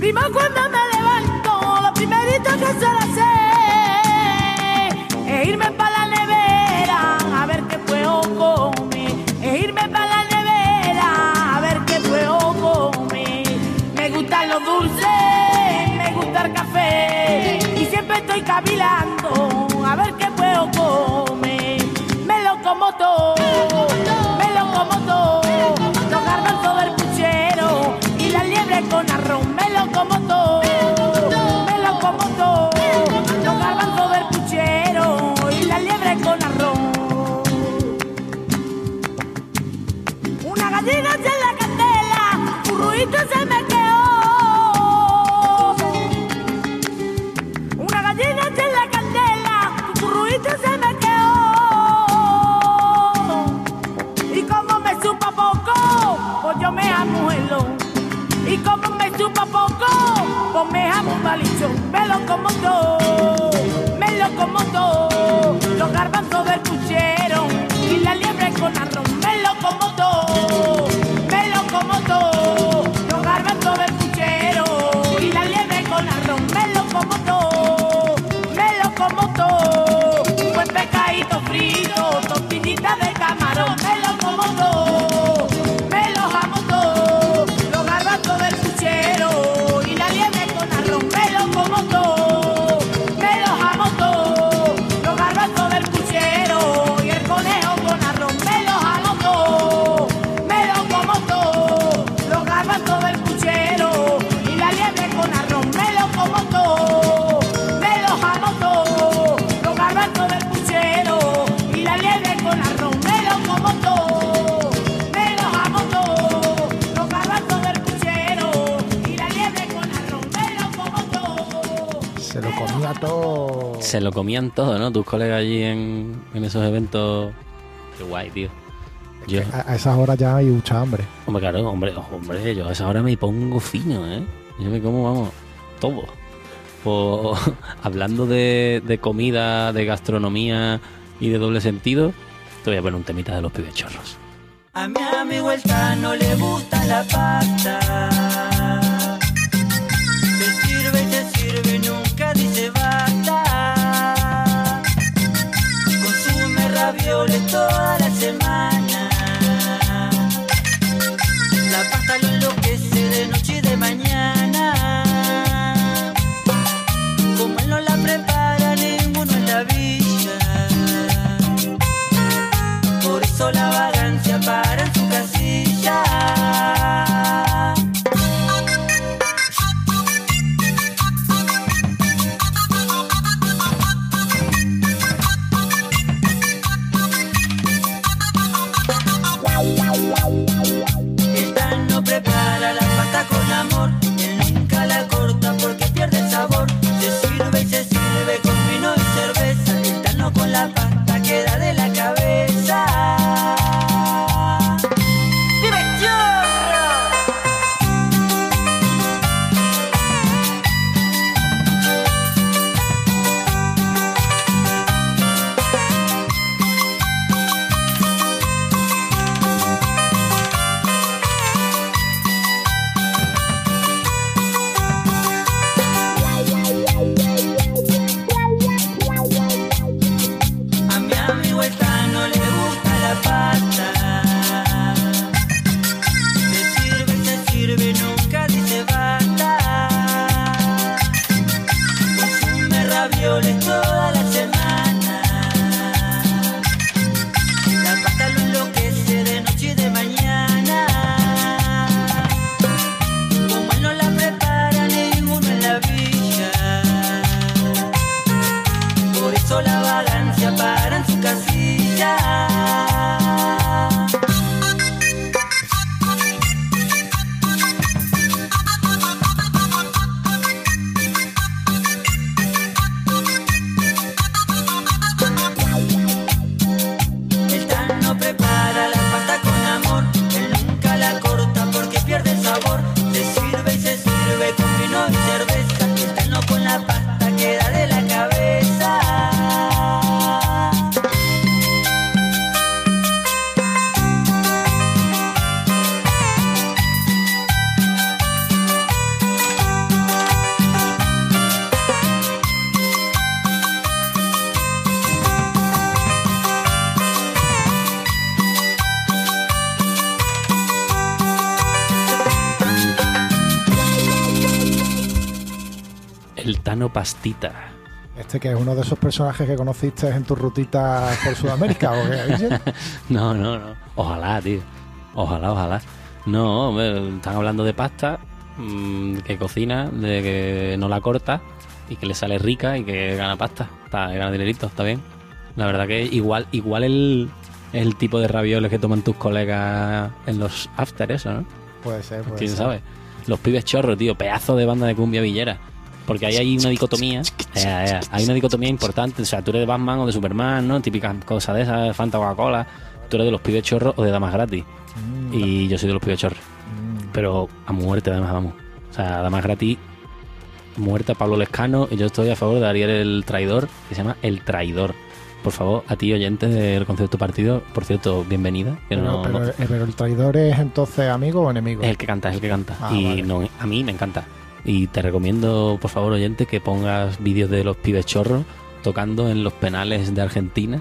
M: Primo, cuando me levanto, lo primerito que suelo hacer es irme para la nevera a ver qué puedo comer. Es irme para la nevera a ver qué puedo comer. Me gustan los dulces, me gusta el café y siempre estoy cavilando a ver qué puedo comer. Me lo como todo, me lo como todo, los garbanzos del puchero y la liebre con arroz. Me lo como todo, me lo como todo, los garbanzos del puchero y la liebre con arroz. Una gallina en la candela, un ruido se me quedó. Una gallina en la candela, un ruido se me quedó. Y como me supa poco, pues yo me amuelo. Y como me supa poco, pues me amo un balichón. Me lo como todo, me lo como todo, los garbanzos del puchero y la liebre con arroz. Me lo como todo, me lo como todo, los garbanzos del puchero y la liebre con arroz. Me lo como todo, me lo como todo, un buen pescadito frito, tortillitas de camarón. Me lo como todo, me lo amo todo, los garbanzos del puchero y la liebre con arroz. Me lo como todo, me los amo todo, los garbanzos del puchero y el conejo con arroz. Me los amo todo, me los como todo, los garbanzos del puchero y la liebre con arroz. Me los como todo, me los amo todo, los garbanzos del puchero y la liebre con arroz. Me los como todo, me los amo todo, los garbanzos del puchero y la liebre con arroz. Me los como todo.
B: Se lo comía todo.
C: Se lo comían todo, ¿no? Tus colegas allí en, en esos eventos. Qué guay, tío. Yo,
B: A, a esas horas ya hay mucha hambre.
C: hombre, claro, hombre, hombre, yo a esa hora me pongo fino, ¿eh? Yo me como, vamos, todo. Pues, hablando de, de comida, de gastronomía y de doble sentido, te voy a poner un temita de los pibes chorros.
G: A mi amigo el Tano le gusta la pasta. Se sirve y se sirve, nunca dice basta. Consume ravioles toda la semana. La pasta lo enloquece de noche y de mañana. Como él no la prepara ninguno en la villa. Por eso la vagancia para en su casilla. El Tano prepara la pasta con amor. Él nunca la corta porque pierde el sabor. Se sirve y se sirve con vino y cerveza. El Tano con la pasta queda de la cabeza. ¡Vive chorro! A mi amigo el Tano le gusta la pasta. Se sirve y se sirve, nunca dice basta. Consume ravioles toda la semana. La pasta lo enloquece de noche y de mañana. Como él no la prepara ninguno en la villa. Por eso la vagancia para en su casilla. El Tano prepara la pasta con amor. Él nunca la corta porque pierde el sabor. Se sirve y se sirve con vino y cerveza. El Tano con la pasta queda de la cabeza.
C: El Tano Pastita.
B: Este que es uno de esos personajes que conociste en tus rutitas por Sudamérica, ¿o qué dices?
C: No, no, no. Ojalá, tío. Ojalá, ojalá. No, hombre, están hablando de pasta, mmm, que cocina, de que no la corta y que le sale rica y que gana pasta. Está, gana dinerito, está bien. La verdad que igual, igual el, el tipo de ravioles que toman tus colegas en los after, eso, ¿no?
B: Puede ser, puede
C: ¿Quién
B: ser.
C: sabe? Los pibes chorros, tío, pedazo de banda de cumbia villera. Porque ahí hay una dicotomía, eh, eh, hay una dicotomía importante. O sea, tú eres de Batman o de Superman, ¿no? Típicas cosas de esas, Fanta, Coca-Cola. Tú eres de los pibes chorros o de damas gratis. Mm, y yo soy de los pibes chorros. Mm. Pero a muerte, además, vamos. O sea, damas gratis, muerte a Pablo Lescano. Y yo estoy a favor de Ariel el Traidor, que se llama El Traidor. Por favor, a ti, oyentes del Concepto Partido, por cierto, bienvenida. Que
B: Pero,
C: no,
B: pero,
C: no-
B: eh, pero el traidor es entonces amigo o enemigo.
C: es el que canta, es el que canta.
B: Ah,
C: y
B: vale.
C: no, a mí me encanta. Y te recomiendo, por favor, oyente, que pongas vídeos de los pibes chorros tocando en los penales de Argentina.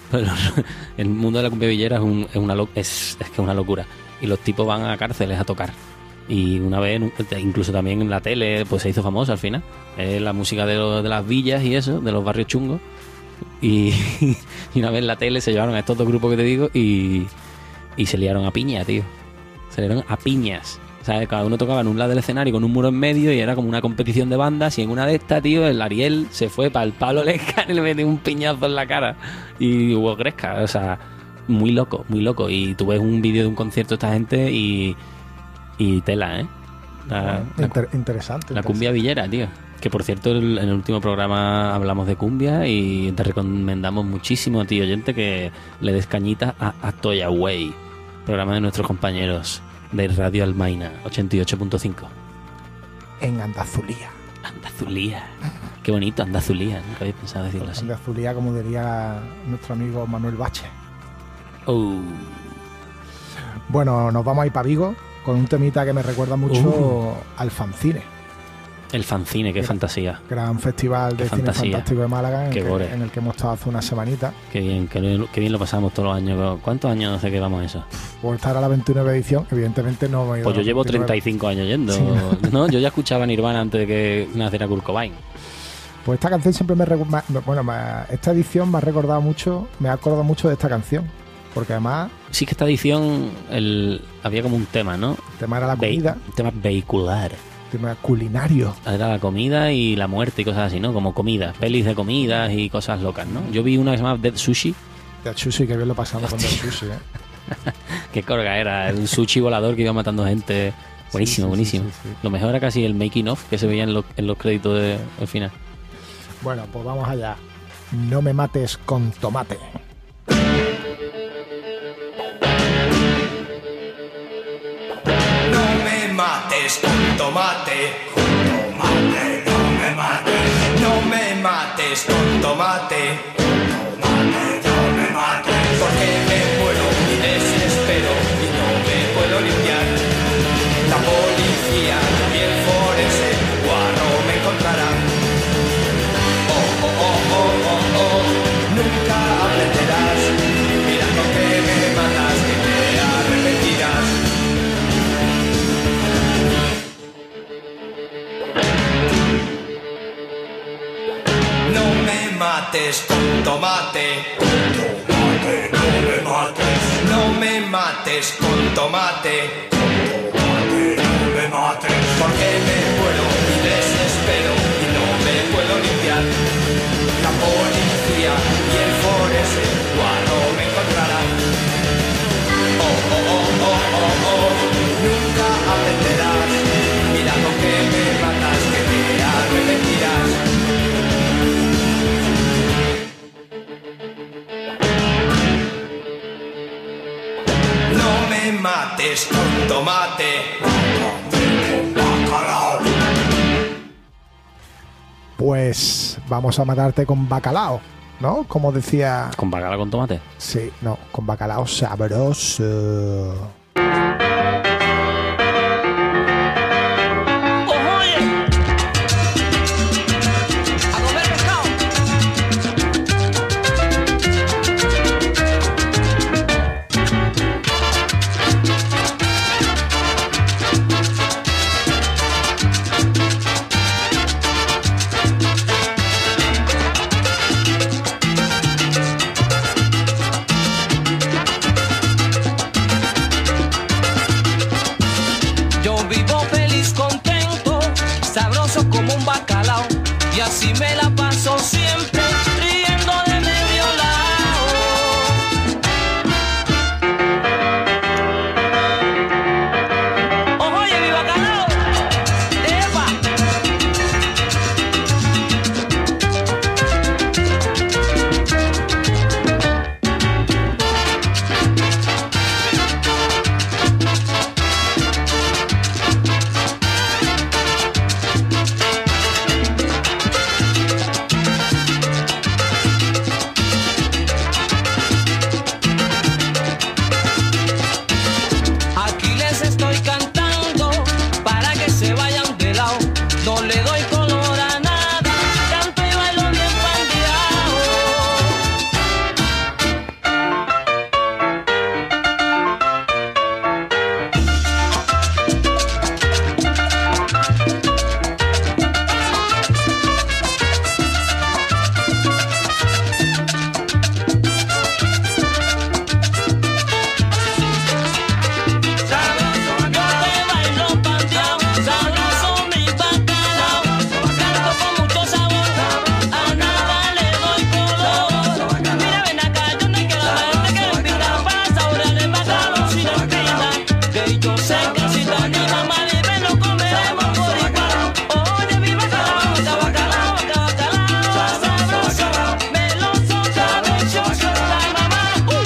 C: El mundo de la cumbia villera es, un- es una lo- es, es que es una locura. Y los tipos van a cárceles a tocar. Y una vez, incluso también en la tele, pues se hizo famoso al final. Es la música de, lo- de las villas y eso, de los barrios chungos. Y, y una vez en la tele se llevaron a estos dos grupos que te digo y, y se liaron a piña, tío. Se liaron a piñas. O sea, cada uno tocaba en un lado del escenario con un muro en medio y era como una competición de bandas. Y en una de estas, tío, el Ariel se fue para el Pablo Lescano y le metió un piñazo en la cara. Y hubo Gresca, o sea, muy loco, muy loco. Y tú ves un vídeo de un concierto de esta gente y, y tela, ¿eh? La, la-
B: Inter- interesante.
C: la cumbia villera, tío. Que por cierto, el- en el último programa hablamos de cumbia y te recomendamos muchísimo a ti, oyente, que le des cañita a Atoya Way, programa de nuestros compañeros de Radio Almaina ochenta y ocho punto cinco.
B: En Andazulía.
C: Andazulía. Qué bonito, Andazulía. Nunca había pensado decirlo así.
B: Andazulía, como diría nuestro amigo Manuel Bache.
C: Oh.
B: Bueno, nos vamos a ir para Vigo con un temita que me recuerda mucho
C: Uh.
B: al Fancine,
C: El fanzine, qué
B: Gran-
C: fantasía.
B: gran festival de
C: Qué
B: cine
C: fantasía.
B: fantástico de Málaga, en,
C: Qué
B: el que,
C: gore.
B: en el que hemos estado hace una semanita.
C: Qué bien, qué, bien- qué bien lo pasamos todos los años. ¿Cuántos años hace que vamos a eso?
B: Por estar a la veintinueva edición, evidentemente no hemos ido
C: Pues yo
B: a la
C: llevo
B: veintinueve.
C: treinta y cinco años yendo.
B: Sí.
C: No, yo ya escuchaba Nirvana antes de que naciera Kurt Cobain.
B: Pues esta canción siempre me, recu- me- bueno, me- esta edición me ha recordado mucho, me ha acordado mucho de esta canción, porque además
C: Sí que esta edición el, había como un tema, ¿no?
B: el tema era la
C: Ve-
B: comida,
C: un tema vehicular.
B: el tema culinario.
C: Era la comida y la muerte y cosas así, ¿no? Como comida, pelis de comidas y cosas locas, ¿no? Yo vi una que se llama Dead Sushi.
B: De sushi, que bien lo pasamos con el sushi, ¿eh?
C: Qué corga era, el sushi volador que iba matando gente. Buenísimo,
B: sí,
C: buenísimo.
B: sí, sí, sí.
C: Lo mejor era casi el making of que se veía en, lo- en los créditos de- al final.
B: Bueno, pues vamos allá. No me mates con tomate.
F: No me mates con tomate, con tomate, no me mates. No me mates con tomate, con tomate, no me mates. Porque me muero y desespero y no me puedo limpiar. La policía y el forense guarro me encontrarán. Oh, oh, oh, oh, oh, oh, nunca aprenderás. Mira lo que me matas, que te arrepentirás. No me mates con tomate. Tomate, no me mates. No me mates con tomate. Tomate, no me mates. Porque me muero y desespero y no me puedo limpiar. La policía y el forense guarro me encontrarán. Oh, oh, oh, oh, oh, oh. Nunca aprenderás. Mira lo que me matas, que te arrepentirás. No me mates con tomate. Con bacalao.
B: Pues vamos a matarte con bacalao, ¿no? Como decía...
C: ¿Con bacalao con tomate?
B: Sí, no, con bacalao sabroso.
G: A comer pescado. bacalao y así me la paso siempre riendo de medio lado. Oye, mi bacalao, epa. Aquí les estoy cantando para que se vayan de lado. No le doy color a nada, canto y bailo bien pandeado. Sabroso, yo te bailo pandeado, sabroso mi bacalao, canto con mucho sabor, a nada le doy color. Mira, ven acá, yo no quiero la gente que me invita para saborear el bacalao sin espina, que yo sé que si está mi mamá vive lo comeremos por igual. Oye, mi bacalao, bacalao, bacalao, bacalao, sabroso, meloso, cabechoso, la mamá, uy.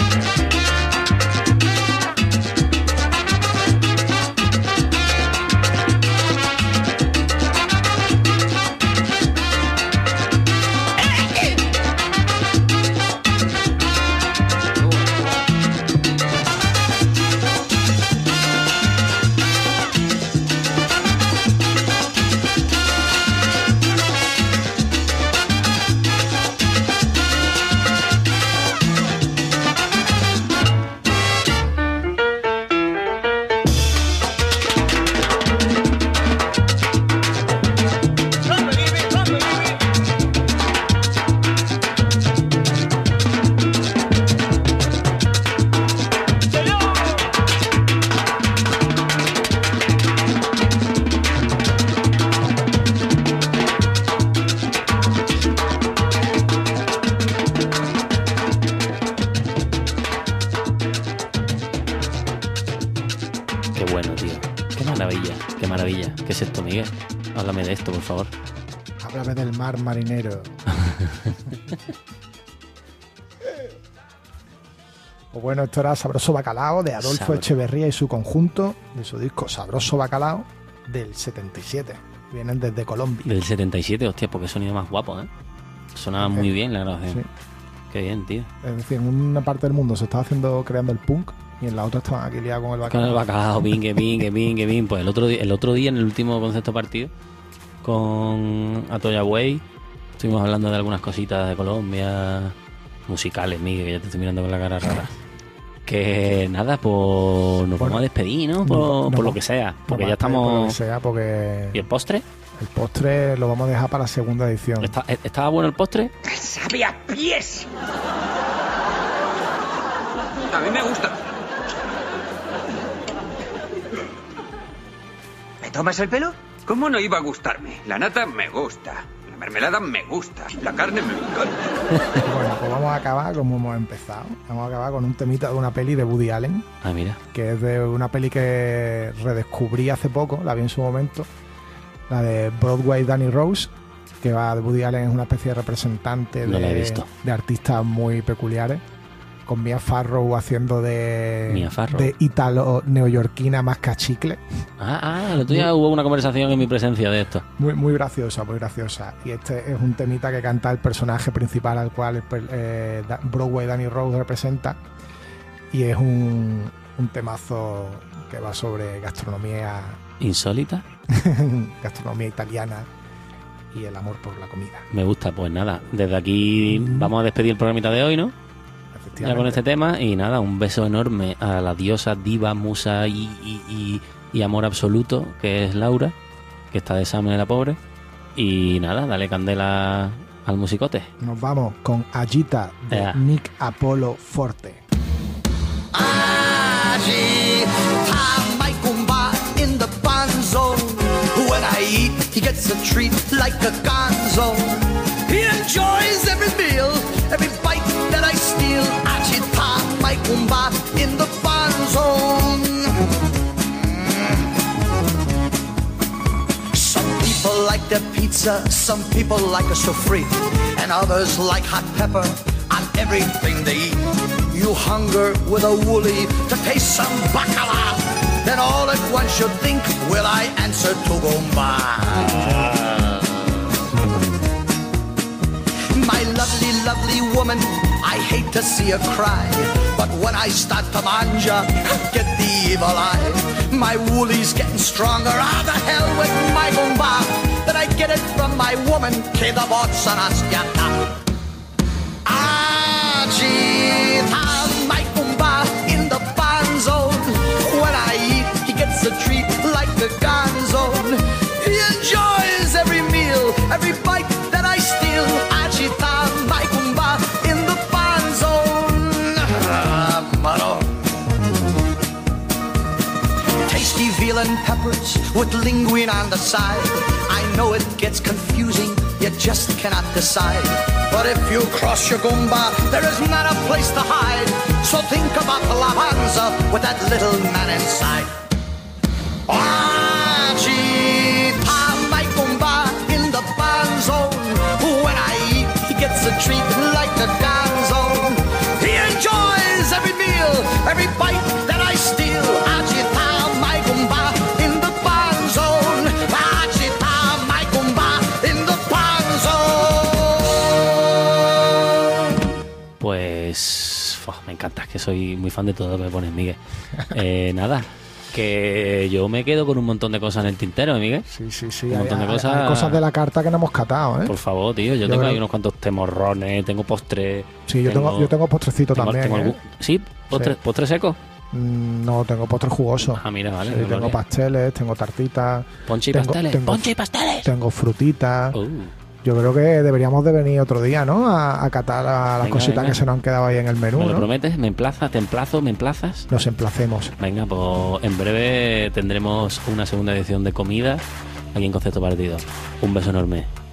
C: Qué bueno, tío. Qué maravilla, qué maravilla. ¿Qué es esto, Miguel? Háblame de esto, por favor.
B: Háblame del mar marinero. Pues bueno, esto era Sabroso Bacalao de Adolfo
C: Sabro.
B: Echeverría y su conjunto, de su disco Sabroso Bacalao del setenta y siete. Vienen desde Colombia.
C: Del setenta y siete, hostia, porque sonido más guapo, ¿eh? Sonaba
B: Ok.
C: muy bien la grabación.
B: Sí.
C: Qué bien, tío.
B: Es decir, en una parte del mundo se estaba haciendo, creando el punk, y en la otra estaban aquí liados con el
C: Con
B: bacalao.
C: el bacalao, bingue, bingue, bingue, bingue. Pues el otro, di- el otro día, en el último concepto partido, con Atoya Way, estuvimos hablando de algunas cositas de Colombia, musicales, Miguel, que ya te estoy mirando con la cara rara. Que nada, pues nos
B: Bueno,
C: vamos a despedir, ¿no? Por,
B: no,
C: por
B: no,
C: lo que sea.
B: no
C: Porque
B: más,
C: ya
B: Por lo que
C: estamos.
B: sea, porque
C: ¿Y el postre?
B: el postre lo vamos a dejar para la segunda edición.
C: ¿Está- ¿Estaba bueno el postre?
E: ¡Sabe a pies! A mí me gusta. ¿Me tomas el pelo? ¿Cómo no iba a gustarme? La nata me gusta. La mermelada me gusta. La carne me encanta.
B: Bueno, pues vamos a acabar como hemos empezado. Vamos a acabar con un temita de una peli de Woody Allen,
C: Ah, mira.
B: que es de una peli que redescubrí hace poco, la vi en su momento, la de Broadway Danny Rose, que va de Woody Allen, es una especie de representante
C: No la he
B: de,
C: visto.
B: de artistas muy peculiares, con Mia Farrow haciendo de,
C: Mia Farrow.
B: de ítalo neoyorquina más cachicle.
C: Ah, ah, el otro día hubo una conversación en mi presencia de esto.
B: Muy, muy graciosa, muy graciosa. Y este es un temita que canta el personaje principal al cual el per- eh, Da- Broadway Danny Rose representa. Y es un, un temazo que va sobre gastronomía,
C: ¿Insólita?
B: gastronomía italiana y el amor por la comida.
C: Me gusta, pues nada. Desde aquí vamos a despedir el programita de hoy, ¿no? Ya con este tema. Y nada, un beso enorme a la diosa, diva, musa y, y, y- y amor absoluto, que es Laura, que está de examen la pobre. Y nada, dale candela al musicote.
B: Nos vamos con Agita de
C: Ea.
B: Nick Apollo Forte.
F: Agita my kumba in the fun zone. When I eat,
N: he gets a treat like a gonzo. He enjoys every meal, every bite that I steal. Agita my kumba in the fun zone. Some people like their pizza, some people like a sofrito, and others like hot pepper on everything they eat. You hunger with a woolly to taste some bacala, then all at once you think, will I answer to Goomba? My lovely, lovely woman, I hate to see her cry, but when I start to manja, get the evil eye. My woolly's getting stronger, ah the hell with my Goomba, that I get it from my woman, que the bots on us Agita my Goomba in the fun zone. When I eat, he gets a treat like the gonzo. He enjoys every meal, every bite that I steal. Agita my Goomba in the fun zone. Ah, motto. Tasty veal and peppers with linguine on the side. I know it gets confusing, you just cannot decide. But if you cross your Goomba, there is not a place to hide. So think about the Lavanza with that little man inside. Agita my Goomba in the fun zone. When I eat, he gets a treat like a gonzo. He enjoys every meal, every bite that I steal. Agita my Goomba in the fun zone. Agita my Goomba in the fun zone.
C: Pues fua, me encanta, es que soy muy fan de todo lo que me pones, Miguel. Eh, nada, que yo me quedo con un montón de cosas en el tintero, ¿eh, Miguel?
B: Sí, sí, sí.
C: Un
B: Hay,
C: montón de
B: hay-
C: cosas.
B: hay cosas de la carta que no hemos catado, ¿eh?
C: Por favor, tío, yo,
B: Yo
C: tengo
B: creo-
C: ahí unos cuantos temorrones, tengo postre.
B: Sí, yo tengo, yo tengo postrecito
C: tengo-
B: también.
C: tengo
B: ¿eh?
C: algún- ¿Sí? ¿Postre,
B: Sí.
C: postre seco?
B: Mm, No, tengo postres jugosos.
C: Ah, mira, vale.
B: Sí,
C: qué
B: tengo
C: gloria.
B: pasteles, tengo tartitas.
C: Ponche y
B: tengo-
C: pasteles.
B: tengo-
C: Ponche y pasteles.
B: Tengo frutitas.
C: Uh.
B: Yo creo que deberíamos de venir otro día, ¿no? A, a catar a las
C: Venga,
B: cositas
C: venga.
B: que se nos han quedado ahí en el menú,
C: ¿Me lo
B: ¿no?
C: prometes? ¿Me emplazas? ¿Te emplazo? ¿Me emplazas?
B: Nos emplacemos.
C: Venga, pues en breve tendremos una segunda edición de comida aquí en Concepto Partido. Un beso enorme.